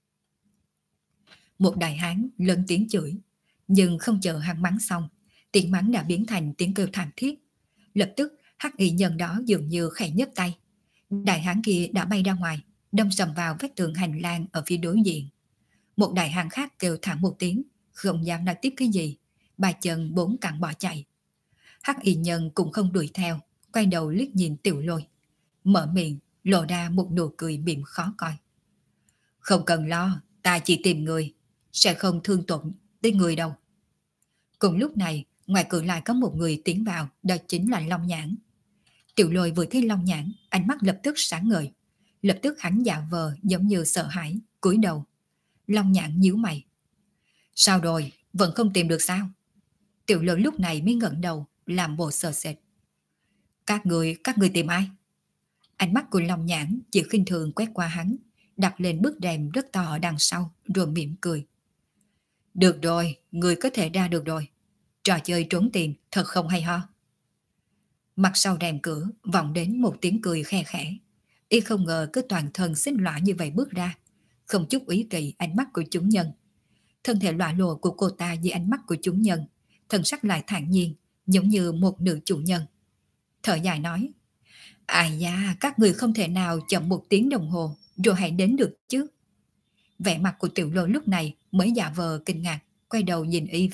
Một đại hán lớn tiếng chửi, nhưng không chờ hắn mắng xong, tiếng mắng đã biến thành tiếng kêu thảm thiết. Lập tức hắc y nhân đó dường như khẽ nhấc tay, đại hán kia đã bay ra ngoài, đâm sầm vào vách tường hành lang ở phía đối diện. Một đại hán khác kêu thảm một tiếng, không dám nói tiếp cái gì, ba chân bốn cẳng bỏ chạy. Hắc y nhân cũng không đuổi theo, quay đầu liếc nhìn Tiểu Lôi, mở miệng lộ ra một nụ cười mỉm khó coi. Không cần lo, ta chỉ tìm người, sẽ không thương tổn tới người đâu. Cùng lúc này, ngoài cửa lại có một người tiến vào, đó chính là Long Nhãn. Tiểu Lôi vừa thấy Long Nhãn, ánh mắt lập tức sáng ngời. Lập tức hắn giả vờ giống như sợ hãi, cúi đầu. Long Nhãn nhíu mày. Sao rồi, vẫn không tìm được sao? Tiểu Lôi lúc này mới ngẩng đầu, làm bộ sợ sệt. Các người tìm ai? Ánh mắt của Long Nhãn chỉ khinh thường quét qua hắn, đặt lên bức rèm rất to ở đằng sau, rồi mỉm cười. Được rồi, người có thể ra được rồi. Trò chơi trốn tìm thật không hay ho. Mặt sau rèm cửa vọng đến một tiếng cười khe khẽ. Y không ngờ cứ toàn thân xích lõa như vậy bước ra, không chút ý kỵ ánh mắt của chúng nhân. Thân thể lõa lồ của cô ta dưới ánh mắt của chúng nhân, thân sắc lại thản nhiên, giống như một nữ chủ nhân. Thở dài nói, ai da, các người không thể nào chậm một tiếng đồng hồ rồi hãy đến được chứ. Vẻ mặt của Tiểu Lôi lúc này mới giả vờ kinh ngạc, quay đầu nhìn Y.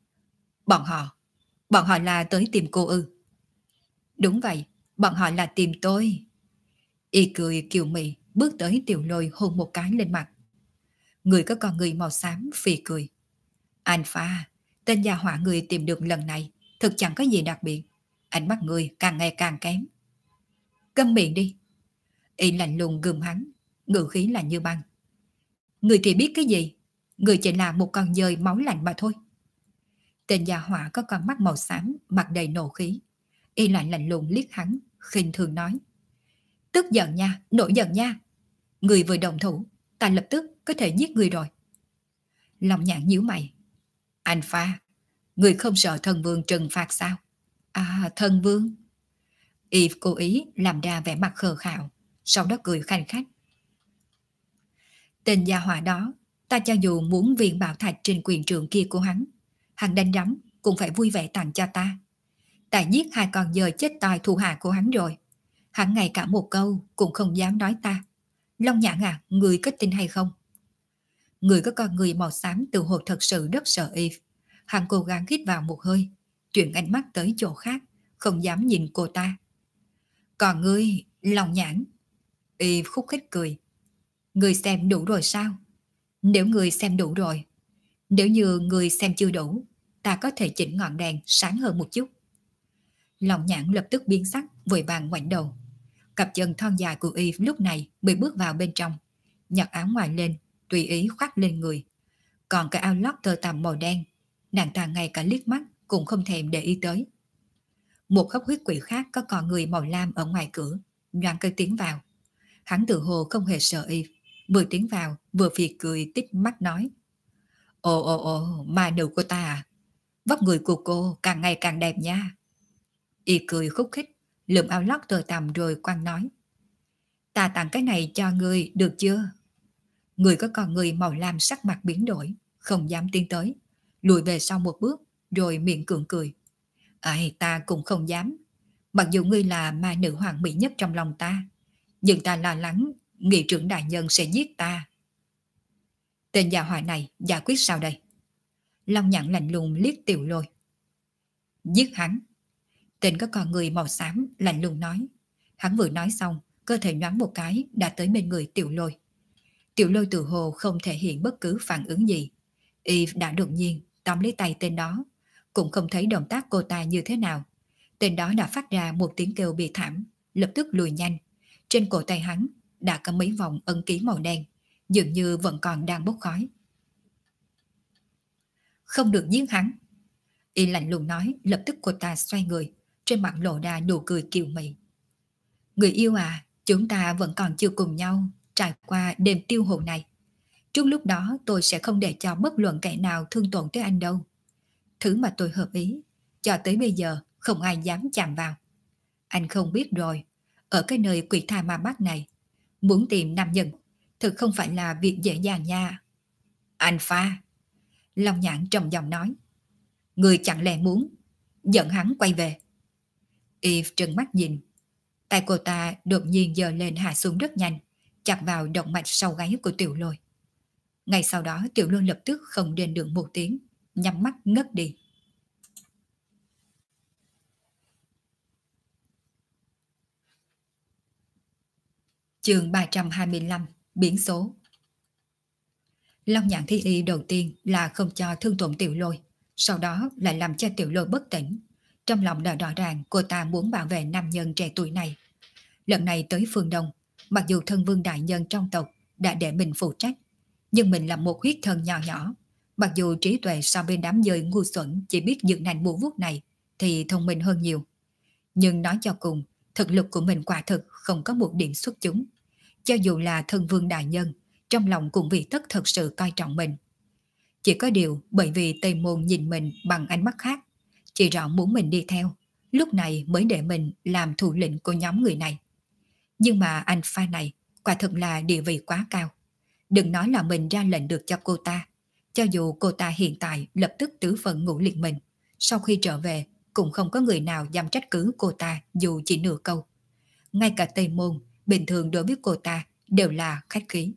Bọn họ là tới tìm cô ư? Đúng vậy, bọn họ là tìm tôi. Y cười kiều mị, bước tới Tiểu Lôi hôn một cái lên mặt. Người có con người màu xám phì cười. Alpha, tên gia hỏa người tìm được lần này thực chẳng có gì đặc biệt. Ánh mắt người càng ngày càng kém. Câm miệng đi. Y lạnh lùng gườm hắn, ngữ khí lạnh như băng. Người thì biết cái gì? Người chỉ là một con dơi máu lạnh mà thôi. Tên gia hỏa có con mắt màu xám, mặt đầy nộ khí. Y lạnh lạnh lùng liếc hắn, khinh thường nói. Tức giận nha, nổi giận nha. Người vừa động thủ, ta lập tức có thể giết người rồi. Long Nhãn nhíu mày. Alpha, người không sợ thần vương trừng phạt sao? À, thần vương. Y cố ý làm ra vẻ mặt khờ khạo, sau đó cười khanh khách. Tên gia hỏa đó, ta cho dù muốn viên bảo thạch trên quyền trượng kia của hắn đánh rắm cũng phải vui vẻ tặng cho ta. Ta giết hai con dơi chết tai thuộc hạ của hắn rồi. Hắn ngay cả một câu cũng không dám nói ta. Long Nhãn à, người có tin hay không? Người có con người màu xám tự hồ thật sự rất sợ Y. Hắn cố gắng hít vào một hơi, chuyển ánh mắt tới chỗ khác, không dám nhìn cô ta. Còn ngươi, Long Nhãn. Y khúc khích cười. Ngươi xem đủ rồi sao? Nếu ngươi xem đủ rồi, nếu như ngươi xem chưa đủ, ta có thể chỉnh ngọn đèn sáng hơn một chút. Long Nhãn lập tức biến sắc, vội vàng ngoảnh đầu. Cặp chân thon dài của Y lúc này mới bước vào bên trong, nhặt áo ngoài lên, tùy ý khoác lên người. Còn cái áo lót tơ tằm màu đen, nàng ta ngay cả liếc mắt cũng không thèm để ý tới. Một hấp huyết quỷ khác có con người màu lam ở ngoài cửa, nhoáng cái tiến vào. Hắn tự hồ không hề sợ Y, vừa tiến vào vừa phì cười tít mắt nói. Ồ, ma nữ của ta à? Vóc người của cô càng ngày càng đẹp nha. Y cười khúc khích, lượm áo lót tơ tằm rồi quăng nói. Ta tặng cái này cho ngươi được chưa? Người có con người màu lam sắc mặt biến đổi, không dám tiến tới, lùi về sau một bước, rồi miệng cường cười. Ai, ta cũng không dám. Mặc dù ngươi là ma nữ hoàng mỹ nhất trong lòng ta, nhưng ta lo lắng nghị trưởng đại nhân sẽ giết ta. Tên già hỏa này giải quyết sao đây? Long Nhãn lạnh lùng liếc Tiểu Lôi. Giết hắn. Tên có con người màu xám lạnh lùng nói. Hắn vừa nói xong, cơ thể nhoáng một cái đã tới bên người Tiểu Lôi. Tiểu Lôi tự hồ không thể hiện bất cứ phản ứng gì. Y đã đột nhiên tóm lấy tay tên đó, cũng không thấy động tác cô ta như thế nào. Tên đó đã phát ra một tiếng kêu bi thảm, lập tức lùi nhanh. Trên cổ tay hắn đã có mấy vòng ấn ký màu đen, dường như vẫn còn đang bốc khói. Không được giết hắn. Y lạnh lùng nói, lập tức cô ta xoay người, trên mặt lộ ra nụ cười kiều mị. Người yêu à, chúng ta vẫn còn chưa cùng nhau trải qua đêm tiêu hồn này. Trước lúc đó tôi sẽ không để cho bất luận kẻ nào thương tổn tới anh đâu. Thứ mà tôi hợp ý, cho tới bây giờ không ai dám chạm vào. Anh không biết rồi, ở cái nơi quỷ tha ma bắc này, muốn tìm nam nhân thực không phải là việc dễ dàng nha. Anh pha. Long Nhãn trầm giọng nói. Người chẳng lẽ muốn dẫn hắn quay về? Eve trừng mắt nhìn. Tay cô ta đột nhiên giơ lên hạ xuống rất nhanh, chặt vào động mạch sau gáy của Tiểu Lôi. Ngay sau đó Tiểu Lôi lập tức không đền được một tiếng, nhắm mắt ngất đi. Chương 325, biển số. Long Nhãn thi y đầu tiên là không cho thương tổn Tiểu Lôi, sau đó lại làm cho Tiểu Lôi bất tỉnh. Trong lòng đã rõ ràng cô ta muốn bảo vệ nam nhân trẻ tuổi này. Lần này tới phương Đông, mặc dù thân vương đại nhân trong tộc đã để mình phụ trách, nhưng mình là một huyết thân nhỏ nhỏ. Mặc dù trí tuệ so với đám dơi ngu xuẩn chỉ biết dựng nành bù vuốt này thì thông minh hơn nhiều. Nhưng nói cho cùng, thực lực của mình quả thực không có một điểm xuất chúng. Cho dù là thân vương đại nhân, trong lòng cũng vì tất thật sự coi trọng mình. Chỉ có điều bởi vì Tây Môn nhìn mình bằng ánh mắt khác, chỉ rõ muốn mình đi theo, lúc này mới để mình làm thủ lĩnh của nhóm người này. Nhưng mà anh pha này quả thực là địa vị quá cao. Đừng nói là mình ra lệnh được cho cô ta. Cho dù cô ta hiện tại lập tức tứ phần ngủ liệt mình, sau khi trở về cũng không có người nào dám trách cứ cô ta dù chỉ nửa câu. Ngay cả Tây Môn bình thường đối với cô ta đều là khách khí.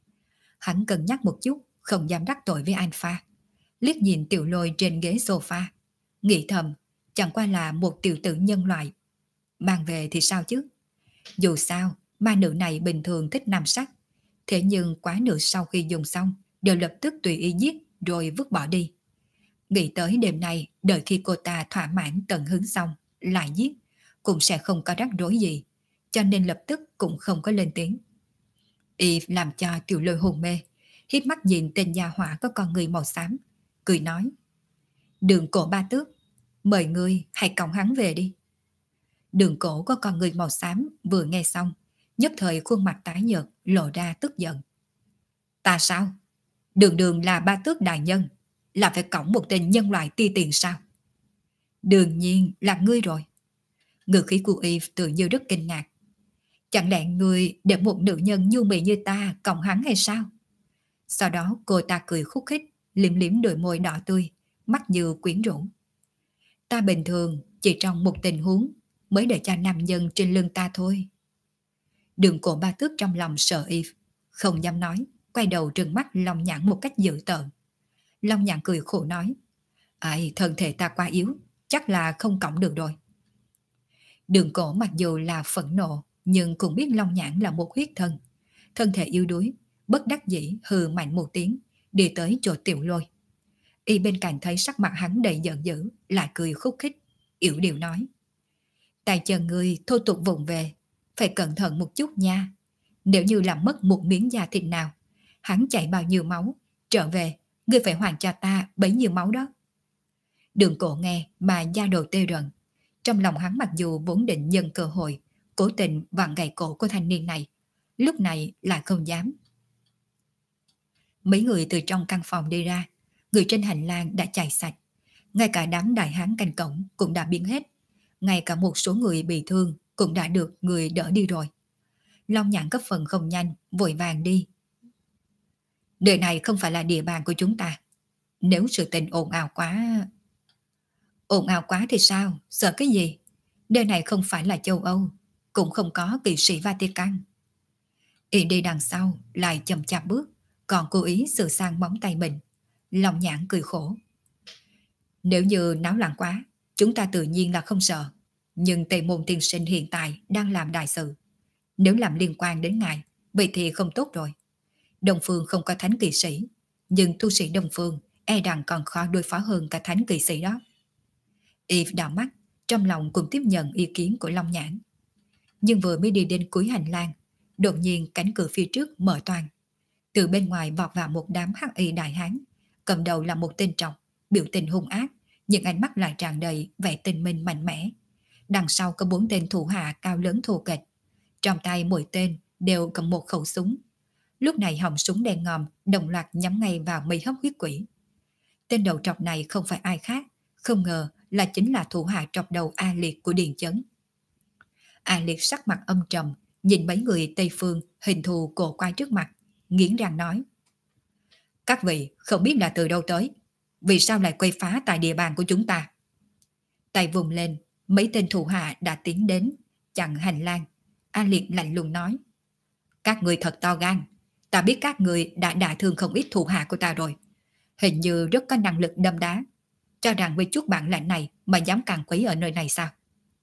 Hắn cân nhắc một chút, không dám đắc tội với anh pha. Liếc nhìn Tiểu Lôi trên ghế sofa, nghĩ thầm chẳng qua là một tiểu tử nhân loại. Mang về thì sao chứ? Dù sao, ma nữ này bình thường thích nam sắc, thế nhưng quá nữ sau khi dùng xong đều lập tức tùy ý giết rồi vứt bỏ đi. Nghĩ tới đêm nay, đợi khi cô ta thỏa mãn tận hứng xong lại giết, cũng sẽ không có rắc rối gì, cho nên lập tức cũng không có lên tiếng. Y làm cho Tiểu Lôi hồn mê, hít mắt nhìn tên gia hỏa có con người màu xám, cười nói: Đường Cổ Ba Tước, mời ngươi hãy cõng hắn về đi. Đường Cổ có con người màu xám vừa nghe xong, nhất thời khuôn mặt tái nhợt lộ ra tức giận. Ta sao? Đường Đường là Ba Tước đại nhân, là phải cõng một tên nhân loại ti tiện sao? Đương nhiên là ngươi rồi. Ngữ khí của Eve tự như rất kinh ngạc. Chẳng lẽ ngươi để một nữ nhân nhu mì như ta cõng hắn hay sao? Sau đó cô ta cười khúc khích, liếm liếm đôi môi đỏ tươi, mắt như quyến rũ. Ta bình thường chỉ trong một tình huống mới để cho nam nhân trên lưng ta thôi. Đường Cổ Ba Tước trong lòng sợ Eve, không dám nói, quay đầu trừng mắt Long Nhãn một cách dữ tợn. Long Nhãn cười khổ nói: Ai, thân thể ta quá yếu, chắc là không cõng được rồi. Đường Cổ mặc dù là phẫn nộ, nhưng cũng biết Long Nhãn là một huyết thân. Thân thể yếu đuối, bất đắc dĩ hừ mạnh một tiếng, đi tới chỗ Tiểu Lôi. Y bên cạnh thấy sắc mặt hắn đầy giận dữ, lại cười khúc khích, yểu điệu nói: Tay chân ngươi thô tục vụng về, phải cẩn thận một chút nha. Nếu như làm mất một miếng da thịt nào, hắn chảy bao nhiêu máu, trở về, ngươi phải hoàn cho ta bấy nhiêu máu đó. Đường Cổ nghe mà da đầu tê rần. Trong lòng hắn mặc dù vốn định nhân cơ hội, cố tình vặn gãy cổ của thanh niên này, lúc này lại không dám. Mấy người từ trong căn phòng đi ra, người trên hành lang đã chạy sạch. Ngay cả đám đại hán canh cổng cũng đã biến hết. Ngay cả một số người bị thương cũng đã được người đỡ đi rồi. Long Nhãn cấp phần không nhanh, vội vàng đi. Nơi này không phải là địa bàn của chúng ta. Nếu sự tình ồn ào quá... Ồn ào quá thì sao? Sợ cái gì? Nơi này không phải là châu Âu, cũng không có kỵ sĩ Vatican. Y đi đằng sau lại chậm chạp bước, còn cố ý sửa sang móng tay mình. Lòng nhãn cười khổ. Nếu như náo loạn quá, chúng ta tự nhiên là không sợ. Nhưng Tề Môn tiên sinh hiện tại đang làm đại sự. Nếu làm liên quan đến ngài, vậy thì không tốt rồi. Đông Phương không có thánh kỵ sĩ, nhưng tu sĩ Đông Phương e rằng còn khó đối phó hơn cả thánh kỵ sĩ đó. Y đảo mắt, trong lòng cũng tiếp nhận ý kiến của Long Nhãn. Nhưng vừa mới đi đến cuối hành lang, đột nhiên cánh cửa phía trước mở toang. Từ bên ngoài vọt vào một đám hắc y đại hán, cầm đầu là một tên trọc, biểu tình hung ác, nhưng ánh mắt lại tràn đầy vẻ tinh minh mạnh mẽ. Đằng sau có 4 tên thủ hạ cao lớn thô kệch, trong tay mỗi tên đều cầm một khẩu súng. Lúc này họng súng đen ngòm đồng loạt nhắm ngay vào mi hấp huyết quỷ. Tên đầu trọc này không phải ai khác, không ngờ là chính là thủ hạ trọc đầu A Liệt của Điền Chấn. A Liệt sắc mặt âm trầm, nhìn mấy người Tây Phương hình thù cổ quái trước mặt, nghiến răng nói: Các vị không biết là từ đâu tới, vì sao lại quay phá tại địa bàn của chúng ta? Tay vùng lên, mấy tên thủ hạ đã tiến đến, chặn hành lang. A Liệt lạnh lùng nói: Các người thật to gan, ta biết các người đã đả thương không ít thủ hạ của ta rồi. Hình như rất có năng lực đâm đá, cho rằng với chút bản lãnh này mà dám càn quấy ở nơi này sao?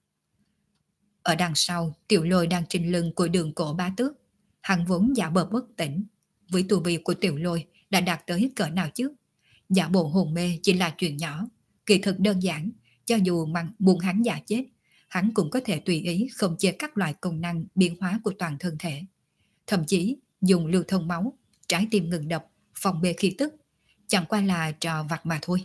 Ở đằng sau, Tiểu Lôi đang trên lưng của Đường Cổ Bá Tước. Hắn vốn giả vờ bất tỉnh. Với tu vi của Tiểu Lôi đã đạt tới cỡ nào chứ? Giả bộ hồn mê chỉ là chuyện nhỏ. Kỳ thực đơn giản, cho dù buồn hắn giả chết, hắn cũng có thể tùy ý không chế các loại công năng biến hóa của toàn thân thể. Thậm chí dùng lưu thông máu, trái tim ngừng đập, phòng bê khí tức. Chẳng qua là trò vặt mà thôi.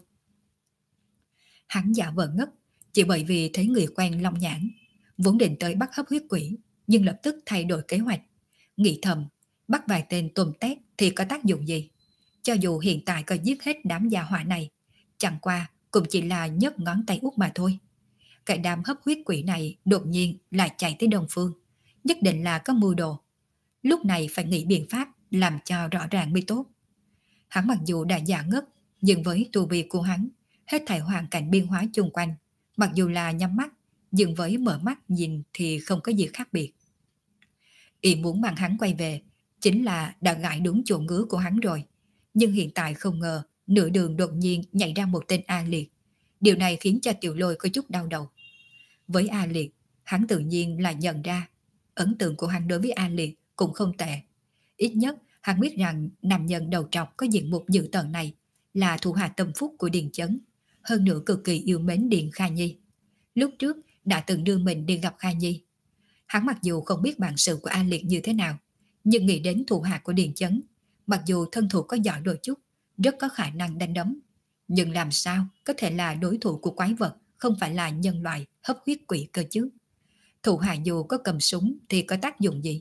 Hắn giả vờ ngất, chỉ bởi vì thấy người quen Long Nhãn. Vốn định tới bắt hấp huyết quỷ, nhưng lập tức thay đổi kế hoạch. Nghĩ thầm, bắt vài tên tôm tét thì có tác dụng gì? Cho dù hiện tại có giết hết đám gia hỏa này, chẳng qua cũng chỉ là nhấc ngón tay út mà thôi. Cái đám hấp huyết quỷ này đột nhiên lại chạy tới Đông Phương, nhất định là có mưu đồ. Lúc này phải nghĩ biện pháp làm cho rõ ràng mới tốt. Hắn mặc dù đã giả ngất, nhưng với tu vi của hắn, hết thảy hoàn cảnh biên hóa chung quanh, mặc dù là nhắm mắt, nhưng với mở mắt nhìn thì không có gì khác biệt. Y muốn mang hắn quay về, chính là đã gãi đúng chỗ ngứa của hắn rồi. Nhưng hiện tại không ngờ, nửa đường đột nhiên nhảy ra một tên A Liệt. Điều này khiến cho Tiểu Lôi có chút đau đầu. Với A Liệt, hắn tự nhiên là nhận ra, ấn tượng của hắn đối với A Liệt cũng không tệ. Ít nhất, hắn biết rằng nam nhân đầu trọc có diện mục dữ tợn này là thủ hạ tâm phúc của Điền Chấn, hơn nữa cực kỳ yêu mến Điền Kha Nhi. Lúc trước đã từng đưa mình đi gặp Kha Nhi. Hắn mặc dù không biết bản sự của A Liệt như thế nào, nhưng nghĩ đến thủ hạ của Điền Chấn, mặc dù thân thủ có giỏi đôi chút, rất có khả năng đánh đấm. Nhưng làm sao có thể là đối thủ của quái vật, không phải là nhân loại hấp huyết quỷ cơ chứ? Thủ hạ dù có cầm súng thì có tác dụng gì?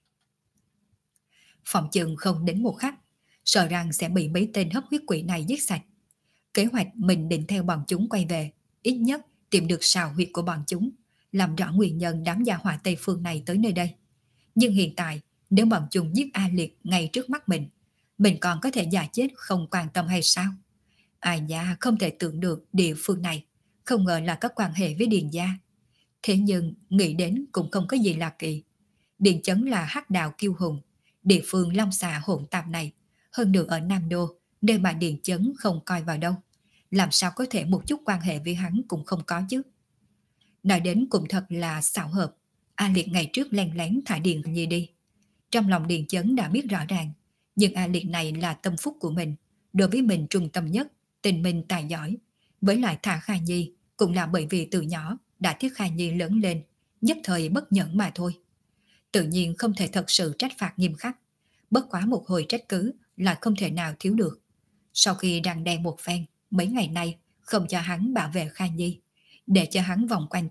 Phòng chừng không đến một khắc, sợ rằng sẽ bị mấy tên hấp huyết quỷ này giết sạch. Kế hoạch mình định theo bọn chúng quay về, ít nhất tìm được sào huyệt của bọn chúng, làm rõ nguyên nhân đám gia hỏa Tây Phương này tới nơi đây. Nhưng hiện tại, nếu bọn chúng giết A Liệt ngay trước mắt mình còn có thể giả chết không quan tâm hay sao? Ai nha, không thể tưởng được địa phương này, không ngờ là có quan hệ với Điền gia. Thế nhưng, nghĩ đến cũng không có gì là kỳ. Điền Chấn là hắc đạo kiêu hùng, địa phương long xà hỗn tạp này, hơn nữa ở Nam Đô, nơi mà Điền Chấn không coi vào đâu. Làm sao có thể một chút quan hệ với hắn cũng không có chứ? Nói đến cũng thật là xảo hợp. A Liệt ngày trước len lén thả Điền Nhi đi. Trong lòng Điền Chấn đã biết rõ ràng, nhưng A Liệt này là tâm phúc của mình, đối với mình trung tâm nhất, tình mình tài giỏi. Với lại thả Kha Nhi cũng là bởi vì từ nhỏ đã thiết Kha Nhi lớn lên, nhất thời bất nhẫn mà thôi. Tự nhiên không thể thật sự trách phạt nghiêm khắc, bất quá một hồi trách cứ là không thể nào thiếu được. Sau khi đàn đè một phen, mấy ngày nay không cho hắn bảo vệ Kha Nhi, để cho hắn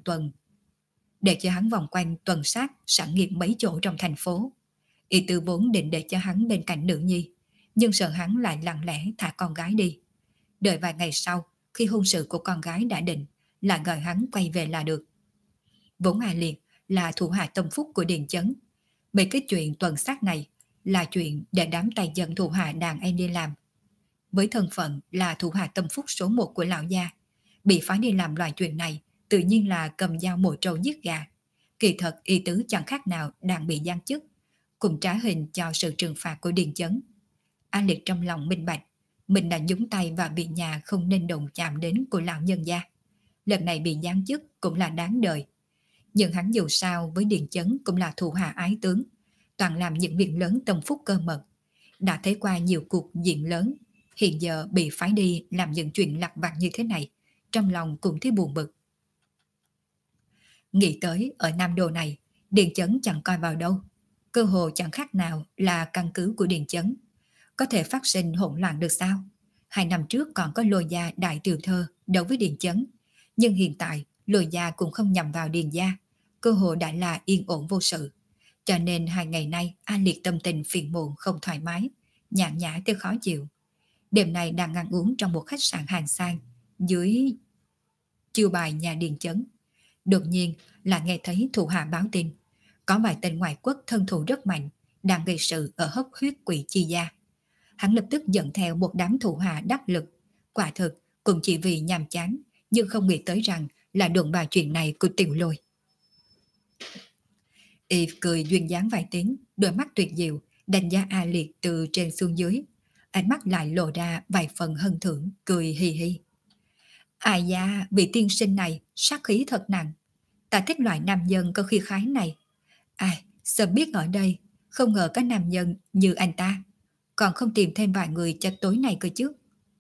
vòng quanh tuần sát sản nghiệp mấy chỗ trong thành phố. Y tư vốn định để cho hắn bên cạnh nữ nhi, nhưng sợ hắn lại lặng lẽ thả con gái đi. Đợi vài ngày sau, khi hôn sự của con gái đã định, là gọi hắn quay về là được. Vốn A Liệt là thủ hạ tâm phúc của Điền Chấn. Mấy cái chuyện tuần sát này là chuyện để đám tay dân thủ hạ đàn em đi làm. Với thân phận là thủ hạ tâm phúc số 1 của lão gia, bị phái đi làm loại chuyện này tự nhiên là cầm dao mổ trâu giết gà. Kỳ thật ý tứ chẳng khác nào đang bị giáng chức, cùng trả hình cho sự trừng phạt của Điền Chấn. A Liệt trong lòng minh bạch, mình đã nhúng tay vào việc nhà không nên động chạm đến của lão nhân gia. Lần này bị giáng chức cũng là đáng đời. Nhưng hắn dù sao với Điền Chấn cũng là thủ hạ ái tướng, toàn làm những việc lớn tâm phúc cơ mật. Đã thấy qua nhiều cuộc diện lớn, hiện giờ bị phái đi làm những chuyện lặt vặt như thế này, trong lòng cũng thấy buồn bực. Nghĩ tới ở Nam Đô này, Điền Chấn chẳng coi vào đâu. Cơ hồ chẳng khác nào là căn cứ của Điền Chấn. Có thể phát sinh hỗn loạn được sao? 2 năm trước còn có Lôi Gia đại tiểu thơ đấu với Điền Chấn. Nhưng hiện tại Lôi Gia cũng không nhằm vào Điền Gia. Cơ hồ đã là yên ổn vô sự. Cho nên 2 ngày nay A Liệt tâm tình phiền muộn không thoải mái, nhàn nhã tới khó chịu. Đêm nay đang ăn uống trong một khách sạn hàng sang dưới chiêu bài nhà Điền Chấn. Đột nhiên là nghe thấy thủ hạ báo tin, có vài tên ngoại quốc thân thủ rất mạnh, đang gây sự ở hốc huyết quỷ chi gia. Hắn lập tức dẫn theo một đám thủ hạ đắc lực. Quả thực cũng chỉ vì nhàm chán, nhưng không nghĩ tới rằng là đụng vào chuyện này của Tiểu Lôi. Y cười duyên dáng vài tiếng, đôi mắt tuyệt diệu, đánh giá A Liệt từ trên xuống dưới. Ánh mắt lại lộ ra vài phần hân thưởng, cười hì hì. Ai da, vị tiên sinh này sát khí thật nặng. Ta thích loại nam nhân có khí khái này. Ai, sợ biết ở đây, không ngờ có nam nhân như anh ta. Còn không tìm thêm vài người cho tối nay cơ chứ.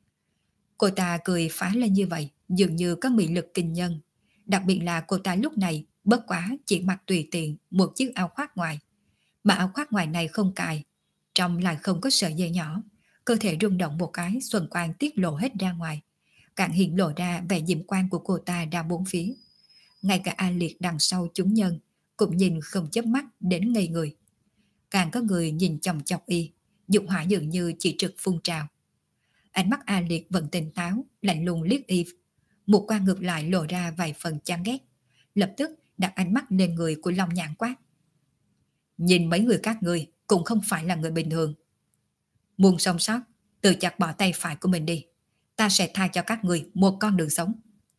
Cô ta cười phá lên như vậy, dường như có mị lực kinh nhân. Đặc biệt là cô ta lúc này bất quá chỉ mặc tùy tiện một chiếc áo khoác ngoài. Mà áo khoác ngoài này không cài, trong lại không có sợi dây nhỏ. Cơ thể rung động một cái, xuân quang tiết lộ hết ra ngoài. Càng hiện lộ ra vẻ diệm quang của cô ta ra bốn phía. Ngay cả A Liệt đằng sau chúng nhân cũng nhìn không chớp mắt đến ngây người. Càng có người nhìn chòng chọc y, dục hỏa dường như chỉ trực phun trào. Ánh mắt A Liệt vẫn tỉnh táo, lạnh lùng liếc y. Một quan ngược lại lộ ra vài phần chán ghét. Lập tức đặt ánh mắt lên người của Long Nhạn quát. Nhìn mấy người các ngươi cũng không phải là người bình thường. Muốn sống sót, tự chặt bỏ tay phải của mình đi. Ta sẽ tha cho các người một con đường sống.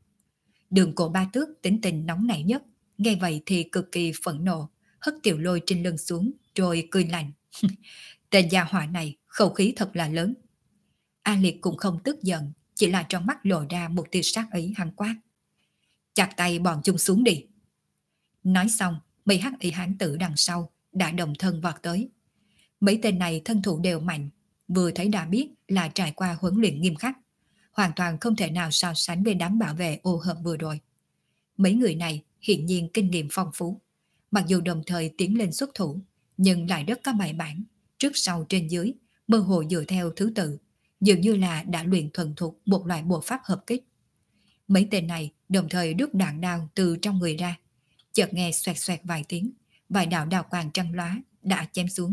Đường Cổ Ba Tước tính tình nóng nảy nhất, nghe vậy thì cực kỳ phẫn nộ, hất Tiểu Lôi trên lưng xuống, rồi cười lạnh. Tên gia hỏa này khẩu khí thật là lớn. A Liệt cũng không tức giận, chỉ là trong mắt lộ ra một tia sát ý hắn quát. Chặt tay bọn chúng xuống đi. Nói xong, mấy hắc y hán tử đằng sau đã đồng thân vọt tới. Mấy tên này thân thủ đều mạnh, vừa thấy đã biết là trải qua huấn luyện nghiêm khắc, hoàn toàn không thể nào so sánh với đám bảo vệ ô hợp vừa rồi. Mấy người này hiển nhiên kinh nghiệm phong phú, mặc dù đồng thời tiến lên xuất thủ, nhưng lại rất có bài bản, trước sau trên dưới, mơ hồ dựa theo thứ tự, dường như là đã luyện thuần thục một loại bộ pháp hợp kích. Mấy tên này đồng thời rút đạn đao từ trong người ra, chợt nghe xoẹt xoẹt vài tiếng, vài đạo đao quang trăng lóa đã chém xuống.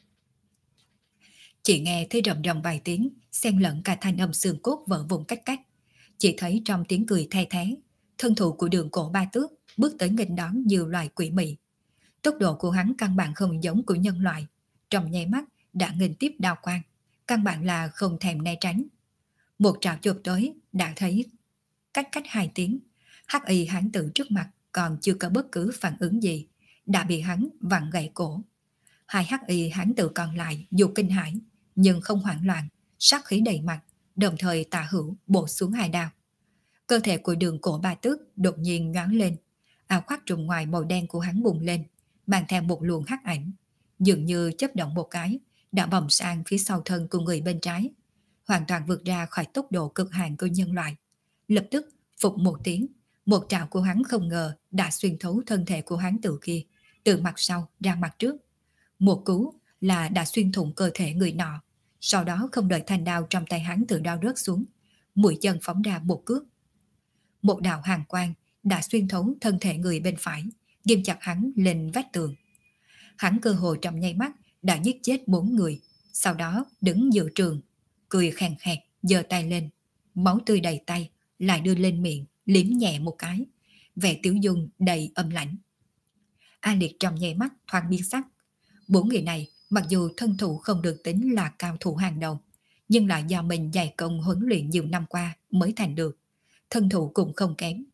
Chỉ nghe thấy rầm rầm vài tiếng, xen lẫn cả thanh âm xương cốt vỡ vụn cách cách. Chỉ thấy trong tiếng cười the thé, thân thủ của Đường Cổ Ba Tước bước tới nghênh đón như loài quỷ mị. Tốc độ của hắn căn bản không giống của nhân loại, trong nháy mắt đã nghênh tiếp đao quang, căn bản là không thèm né tránh. Một trảo chụp tới đã thấy cách cách 2 tiếng, hắc y hán tử trước mặt còn chưa có bất cứ phản ứng gì, đã bị hắn vặn gãy cổ. 2 hắc y hán tử còn lại dù kinh hãi nhưng không hoảng loạn, sát khí đầy mặt, đồng thời tả hữu bổ xuống 2 đao. Cơ thể của Đường Cổ Ba Tước đột nhiên nhoáng lên, áo khoác trùm ngoài màu đen của hắn bùng lên, mang theo một luồng hắc ảnh, dường như chớp động một cái, đã bồng sang phía sau thân của người bên trái, hoàn toàn vượt ra khỏi tốc độ cực hạn của nhân loại. Lập tức phục một tiếng, một trảo của hắn không ngờ đã xuyên thấu thân thể của hắn tử kia, từ mặt sau ra mặt trước. Một cú là đã xuyên thủng cơ thể người nọ, sau đó không đợi thanh đao trong tay hắn từ đao rớt xuống, mũi chân phóng ra một cước. Một đạo hàn quang đã xuyên thấu thân thể người bên phải, ghim chặt hắn lên vách tường. Hắn cơ hồ trong nháy mắt đã giết chết 4 người, sau đó đứng giữa trường, cười khàn khẹt, giơ tay lên, máu tươi đầy tay, lại đưa lên miệng, liếm nhẹ một cái, vẻ tiểu dung đầy âm lãnh. A Liệt trong nháy mắt thoáng biến sắc. 4 người này mặc dù thân thủ không được tính là cao thủ hàng đầu, nhưng là do mình dày công huấn luyện nhiều năm qua mới thành được, thân thủ cũng không kém.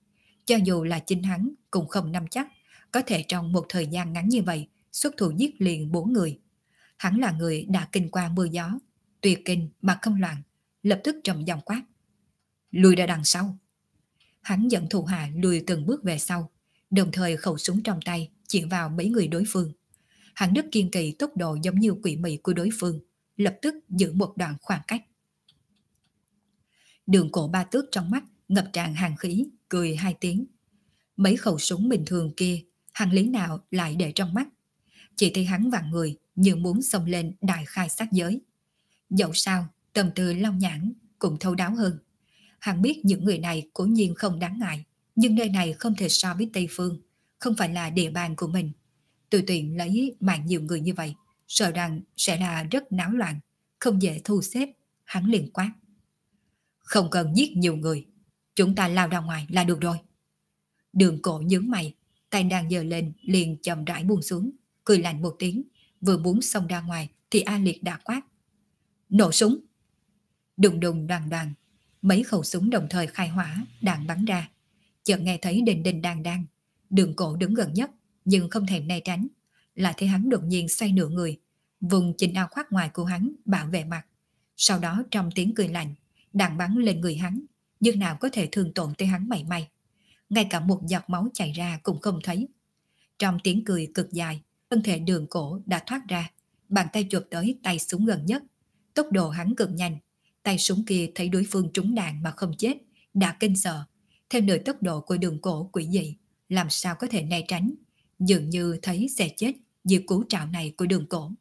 Cho dù là chính hắn cũng không nắm chắc có thể trong một thời gian ngắn như vậy xuất thủ giết liền 4 người. Hắn là người đã kinh qua mưa gió, tuyệt kinh mà không loạn, lập tức trầm giọng quát: lùi ra đằng sau. Hắn dẫn thủ hạ lùi từng bước về sau, đồng thời khẩu súng trong tay chỉ vào mấy người đối phương. Hắn rất kiên kỳ tốc độ giống như quỷ mị của đối phương, lập tức giữ một đoạn khoảng cách. Đường Cổ Ba Tước trong mắt ngập tràn hàn khí, cười 2 tiếng. Mấy khẩu súng bình thường kia, hắn lý nào lại để trong mắt. Chỉ thấy hắn vặn người như muốn xông lên đại khai sát giới. Dẫu sao, tâm tư Long Nhãn cũng thấu đáo hơn. Hắn biết những người này cố nhiên không đáng ngại, nhưng nơi này không thể so với Tây Phương, không phải là địa bàn của mình. Tùy tiện lấy mạng nhiều người như vậy, sợ rằng sẽ là rất náo loạn, không dễ thu xếp. Hắn liền quát: không cần giết nhiều người, chúng ta lao ra ngoài là được rồi. Đường Cổ nhướng mày, tay đang giơ lên liền chậm rãi buông xuống, cười lạnh một tiếng, vừa muốn xông ra ngoài thì A Liệt đã quát: nổ súng. Đùng đùng đoàn đoàn, mấy khẩu súng đồng thời khai hỏa, đạn bắn ra. Chợt nghe thấy đình đình đàn đan. Đường Cổ đứng gần nhất nhưng không thèm né tránh, lại thấy hắn đột nhiên xoay nửa người, vùng chỉnh áo khoác ngoài của hắn bảo vệ mặt. Sau đó trong tiếng cười lạnh, đạn bắn lên người hắn, nhưng nào có thể thương tổn tới hắn mảy may. Ngay cả một giọt máu chảy ra cũng không thấy. Trong tiếng cười cực dài, thân thể Đường Cổ đã thoát ra, bàn tay chụp tới tay súng gần nhất. Tốc độ hắn cực nhanh, tay súng kia thấy đối phương trúng đạn mà không chết, đã kinh sợ. Theo nửa tốc độ của Đường Cổ quỷ dị, làm sao có thể né tránh, dường như thấy sẽ chết dưới cú trảo này của Đường Cổ.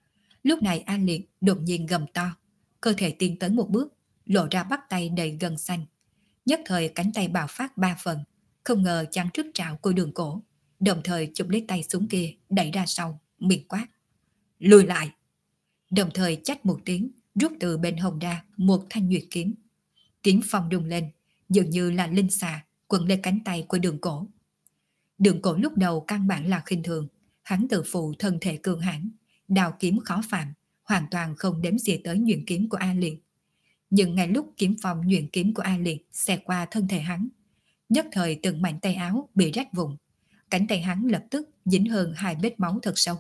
Lúc này An Liệt đột nhiên gầm to, cơ thể tiến tới một bước, lộ ra bắp tay đầy gân xanh. Nhất thời cánh tay bạo phát 3 phần, không ngờ chắn trước trảo của Đường Cổ, đồng thời chụp lấy tay súng kia đẩy ra sau, miệng quát: lùi lại. Đồng thời chách một tiếng, rút từ bên hông ra một thanh nguyệt kiếm. Kiếm phong đùng lên, dường như là linh xà quấn lên cánh tay của Đường Cổ. Đường Cổ lúc đầu căn bản là khinh thường, hắn tự phụ thân thể cường hãn, đào kiếm khó phạm, hoàn toàn không đếm xỉa tới nhuyễn kiếm của A Liệt. Nhưng ngay lúc kiếm phong nhuyễn kiếm của A Liệt xẹt qua thân thể hắn, nhất thời từng mảnh tay áo bị rách vụn, cánh tay hắn lập tức dính hơn 2 vết máu thật sâu.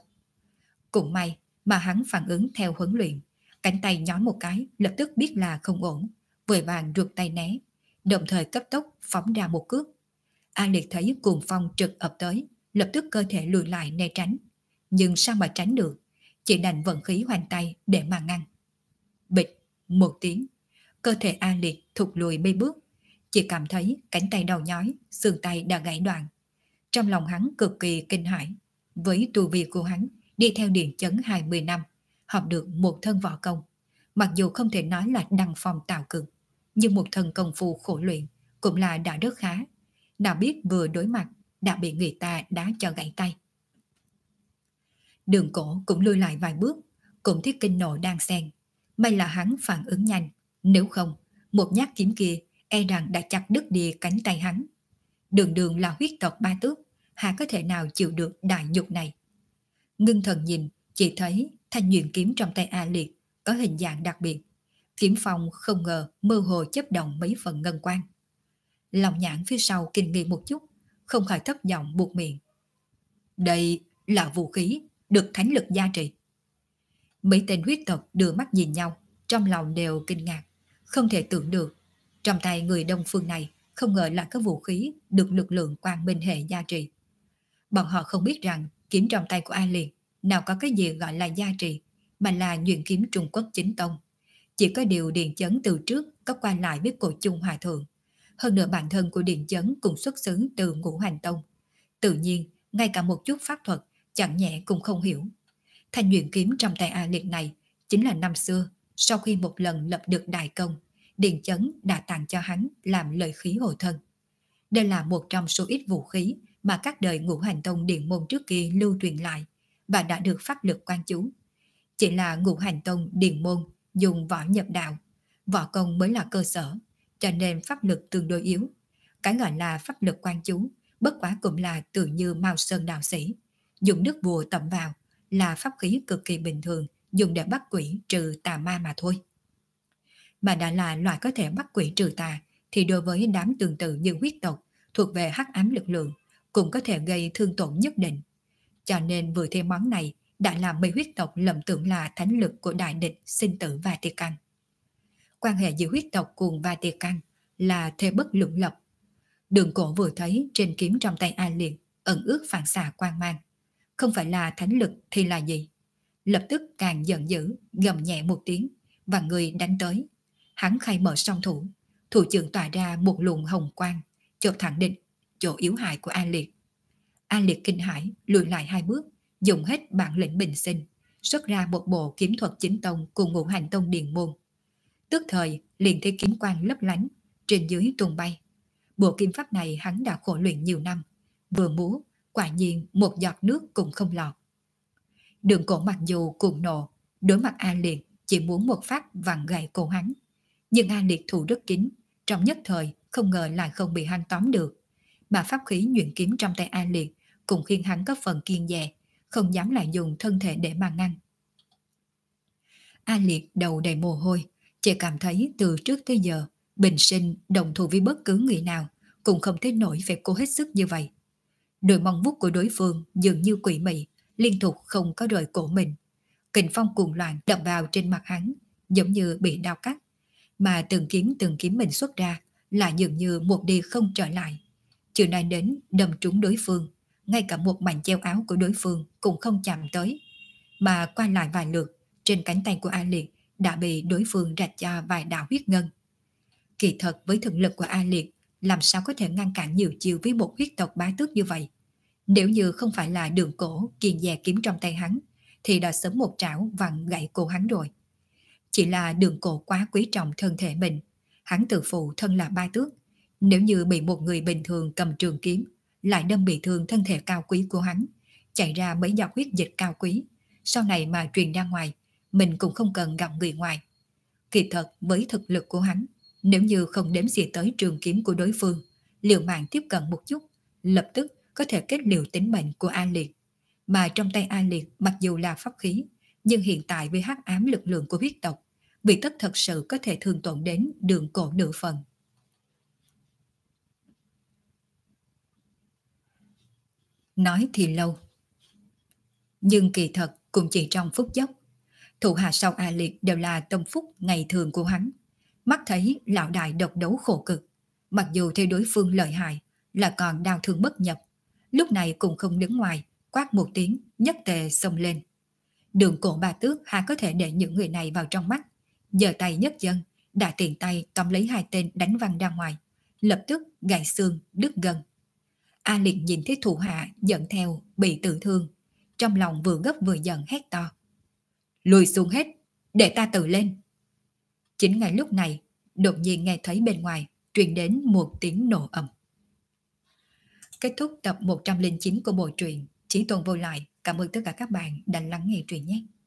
Cũng may mà hắn phản ứng theo huấn luyện, cánh tay nhón một cái lập tức biết là không ổn, vội vàng rụt tay né, đồng thời cấp tốc phóng ra một cước. A Liệt thấy cuồng phong trực ập tới, lập tức cơ thể lùi lại né tránh, nhưng sao mà tránh được, chỉ đành vận khí hoành tay để mà ngăn. Bịch một tiếng, cơ thể A Liệt thụt lùi mấy bước, chỉ cảm thấy cánh tay đau nhói, xương tay đã gãy đoạn. Trong lòng hắn cực kỳ kinh hãi, với tu vi của hắn đi theo Điện Chấn 20 năm, học được một thân võ công, mặc dù không thể nói là đăng phong tạo cực, nhưng một thân công phu khổ luyện cũng là đã rất khá. Nào biết vừa đối mặt đã bị người ta đá cho gãy tay. Đường Cổ cũng lùi lại vài bước, cũng thiết kinh nộ đang xen. May là hắn phản ứng nhanh, nếu không, một nhát kiếm kia e rằng đã chặt đứt đi cánh tay hắn. Đường Đường là huyết tộc Ba Tước, hà có thể nào chịu được đại nhục này. Ngưng thần nhìn, chỉ thấy thanh nhuyễn kiếm trong tay A Liệt có hình dạng đặc biệt. Kiếm phong không ngờ mơ hồ chớp động mấy phần ngân quang. Lòng Nhãn phía sau kinh nghi một chút, không khỏi thất vọng buộc miệng. Đây là vũ khí được thánh lực gia trì. Mấy tên huyết tộc đưa mắt nhìn nhau, trong lòng đều kinh ngạc, không thể tưởng được. Trong tay người Đông Phương này không ngờ là có vũ khí được lực lượng quang minh hệ gia trì. Bọn họ không biết rằng kiếm trong tay của A Liệt nào có cái gì gọi là gia trì, mà là nhuyễn kiếm Trung Quốc chính tông. Chỉ có điều Điện Chấn từ trước có quan lại với Cổ Chung Hòa Thượng. Hơn nữa bản thân của Điện Chấn cũng xuất xứ từ Ngũ Hành Tông. Tự nhiên, ngay cả một chút pháp thuật chẳng nhẹ cũng không hiểu. Thanh nhuyễn kiếm trong tay A Liệt này chính là năm xưa, sau khi một lần lập được đại công, Điện Chấn đã tặng cho hắn làm lợi khí hộ thân. Đây là một trong số ít vũ khí mà các đời Ngũ Hành Tông Điện môn trước kia lưu truyền lại và đã được pháp lực quan chú. Chỉ là Ngũ Hành Tông Điện môn dùng võ nhập đạo, võ công mới là cơ sở, cho nên pháp lực tương đối yếu. Cái gọi là pháp lực quan chú bất quá cũng là tự như Mao Sơn đạo sĩ, dùng nước bùa tẩm vào, là pháp khí cực kỳ bình thường, dùng để bắt quỷ trừ tà ma mà thôi. Mà đã là loại có thể bắt quỷ trừ tà, thì đối với đám tương tự như huyết tộc, thuộc về hắc ám lực lượng, cũng có thể gây thương tổn nhất định. Cho nên vừa thêm món này đã làm mấy huyết tộc lầm tưởng là thánh lực của đại địch sinh tử Vatican. Quan hệ giữa huyết tộc cùng Vatican là thề bất lưỡng lập. Đường Cổ vừa thấy trên kiếm trong tay A Liệt ẩn ước phản xạ quang mang, không phải là thánh lực thì là gì? Lập tức càng giận dữ, gầm nhẹ một tiếng và người đánh tới. Hắn khai mở song thủ, thủ trưởng tỏa ra một luồng hồng quang, chộp thẳng định chỗ yếu hại của A Liệt. A Liệt kinh hãi lùi lại 2 bước, dùng hết bản lĩnh bình sinh, xuất ra một bộ kiếm thuật chính tông cùng ngũ hành tông điền môn. Tức thời liền thấy kiếm quang lấp lánh, trên dưới tung bay. Bộ kiếm pháp này hắn đã khổ luyện nhiều năm, vừa múa, quả nhiên một giọt nước cũng không lọt. Đường Cổ mặc dù cuồng nộ, đối mặt A Liệt chỉ muốn một phát vặn gãy cổ hắn. Nhưng A Liệt thủ rất kín, trong nhất thời không ngờ lại không bị hắn tóm được. Mà pháp khí nhuyễn kiếm trong tay A Liệt cũng khiến hắn có phần kiêng dè, không dám lại dùng thân thể để mà ngăn. A Liệt đầu đầy mồ hôi, chỉ cảm thấy từ trước tới giờ, bình sinh đồng thủ với bất cứ người nào cũng không thấy nổi phải cố hết sức như vậy. Đôi mong vuốt của đối phương dường như quỷ mị, liên tục không có rời cổ mình. Kình phong cuồng loạn đập vào trên mặt hắn, giống như bị đau cắt. Mà từng kiếm mình xuất ra là dường như một đi không trở lại. Chưa nói đến đâm trúng đối phương, ngay cả một mảnh treo áo của đối phương cũng không chạm tới. Mà qua lại vài lượt, trên cánh tay của A Liệt đã bị đối phương rạch cho vài đạo huyết ngân. Kỳ thật với thực lực của A Liệt, làm sao có thể ngăn cản nhiều chiêu với một huyết tộc bá tước như vậy? Nếu như không phải là Đường Cổ kiềng dè kiếm trong tay hắn, thì đã sớm một trảo vặn gãy cổ hắn rồi. Chỉ là Đường Cổ quá quý trọng thân thể mình, hắn tự phụ thân là bá tước. Nếu như bị một người bình thường cầm trường kiếm, lại đâm bị thương thân thể cao quý của hắn, chạy ra mấy giọt huyết dịch cao quý, sau này mà truyền ra ngoài, mình cũng không cần gặp người ngoài. Kỳ thật với thực lực của hắn, nếu như không đếm xỉa tới trường kiếm của đối phương, liều mạng tiếp cận một chút, lập tức có thể kết liều tính mệnh của A Liệt. Mà trong tay A Liệt mặc dù là pháp khí, nhưng hiện tại với hắc ám lực lượng của huyết tộc, bị tất thật sự có thể thương tổn đến Đường Cổ nửa phần. Nói thì lâu, nhưng kỳ thật cũng chỉ trong phút chốc. Thủ hạ sau A Liệt đều là tâm phúc ngày thường của hắn. Mắt thấy lão đại độc đấu khổ cực, mặc dù theo đối phương lợi hại, là còn đau thương bất nhập. Lúc này cũng không đứng ngoài, quát một tiếng, nhất tề xông lên. Đường Cổ bà tước hà có thể để những người này vào trong mắt. Giơ tay nhấc chân, đã tiện tay tóm lấy 2 tên đánh văng ra ngoài, lập tức gãy xương, đứt gân. A Liệt nhìn thấy thủ hạ dẫn theo bị tử thương, trong lòng vừa gấp vừa giận hét to: lùi xuống hết, để ta tự lên. Chính ngay lúc này, đột nhiên nghe thấy bên ngoài truyền đến một tiếng nổ ầm. Kết thúc tập 109 của bộ truyện Chí Tôn Vô Lại. Cảm ơn tất cả các bạn đã lắng nghe truyện nhé.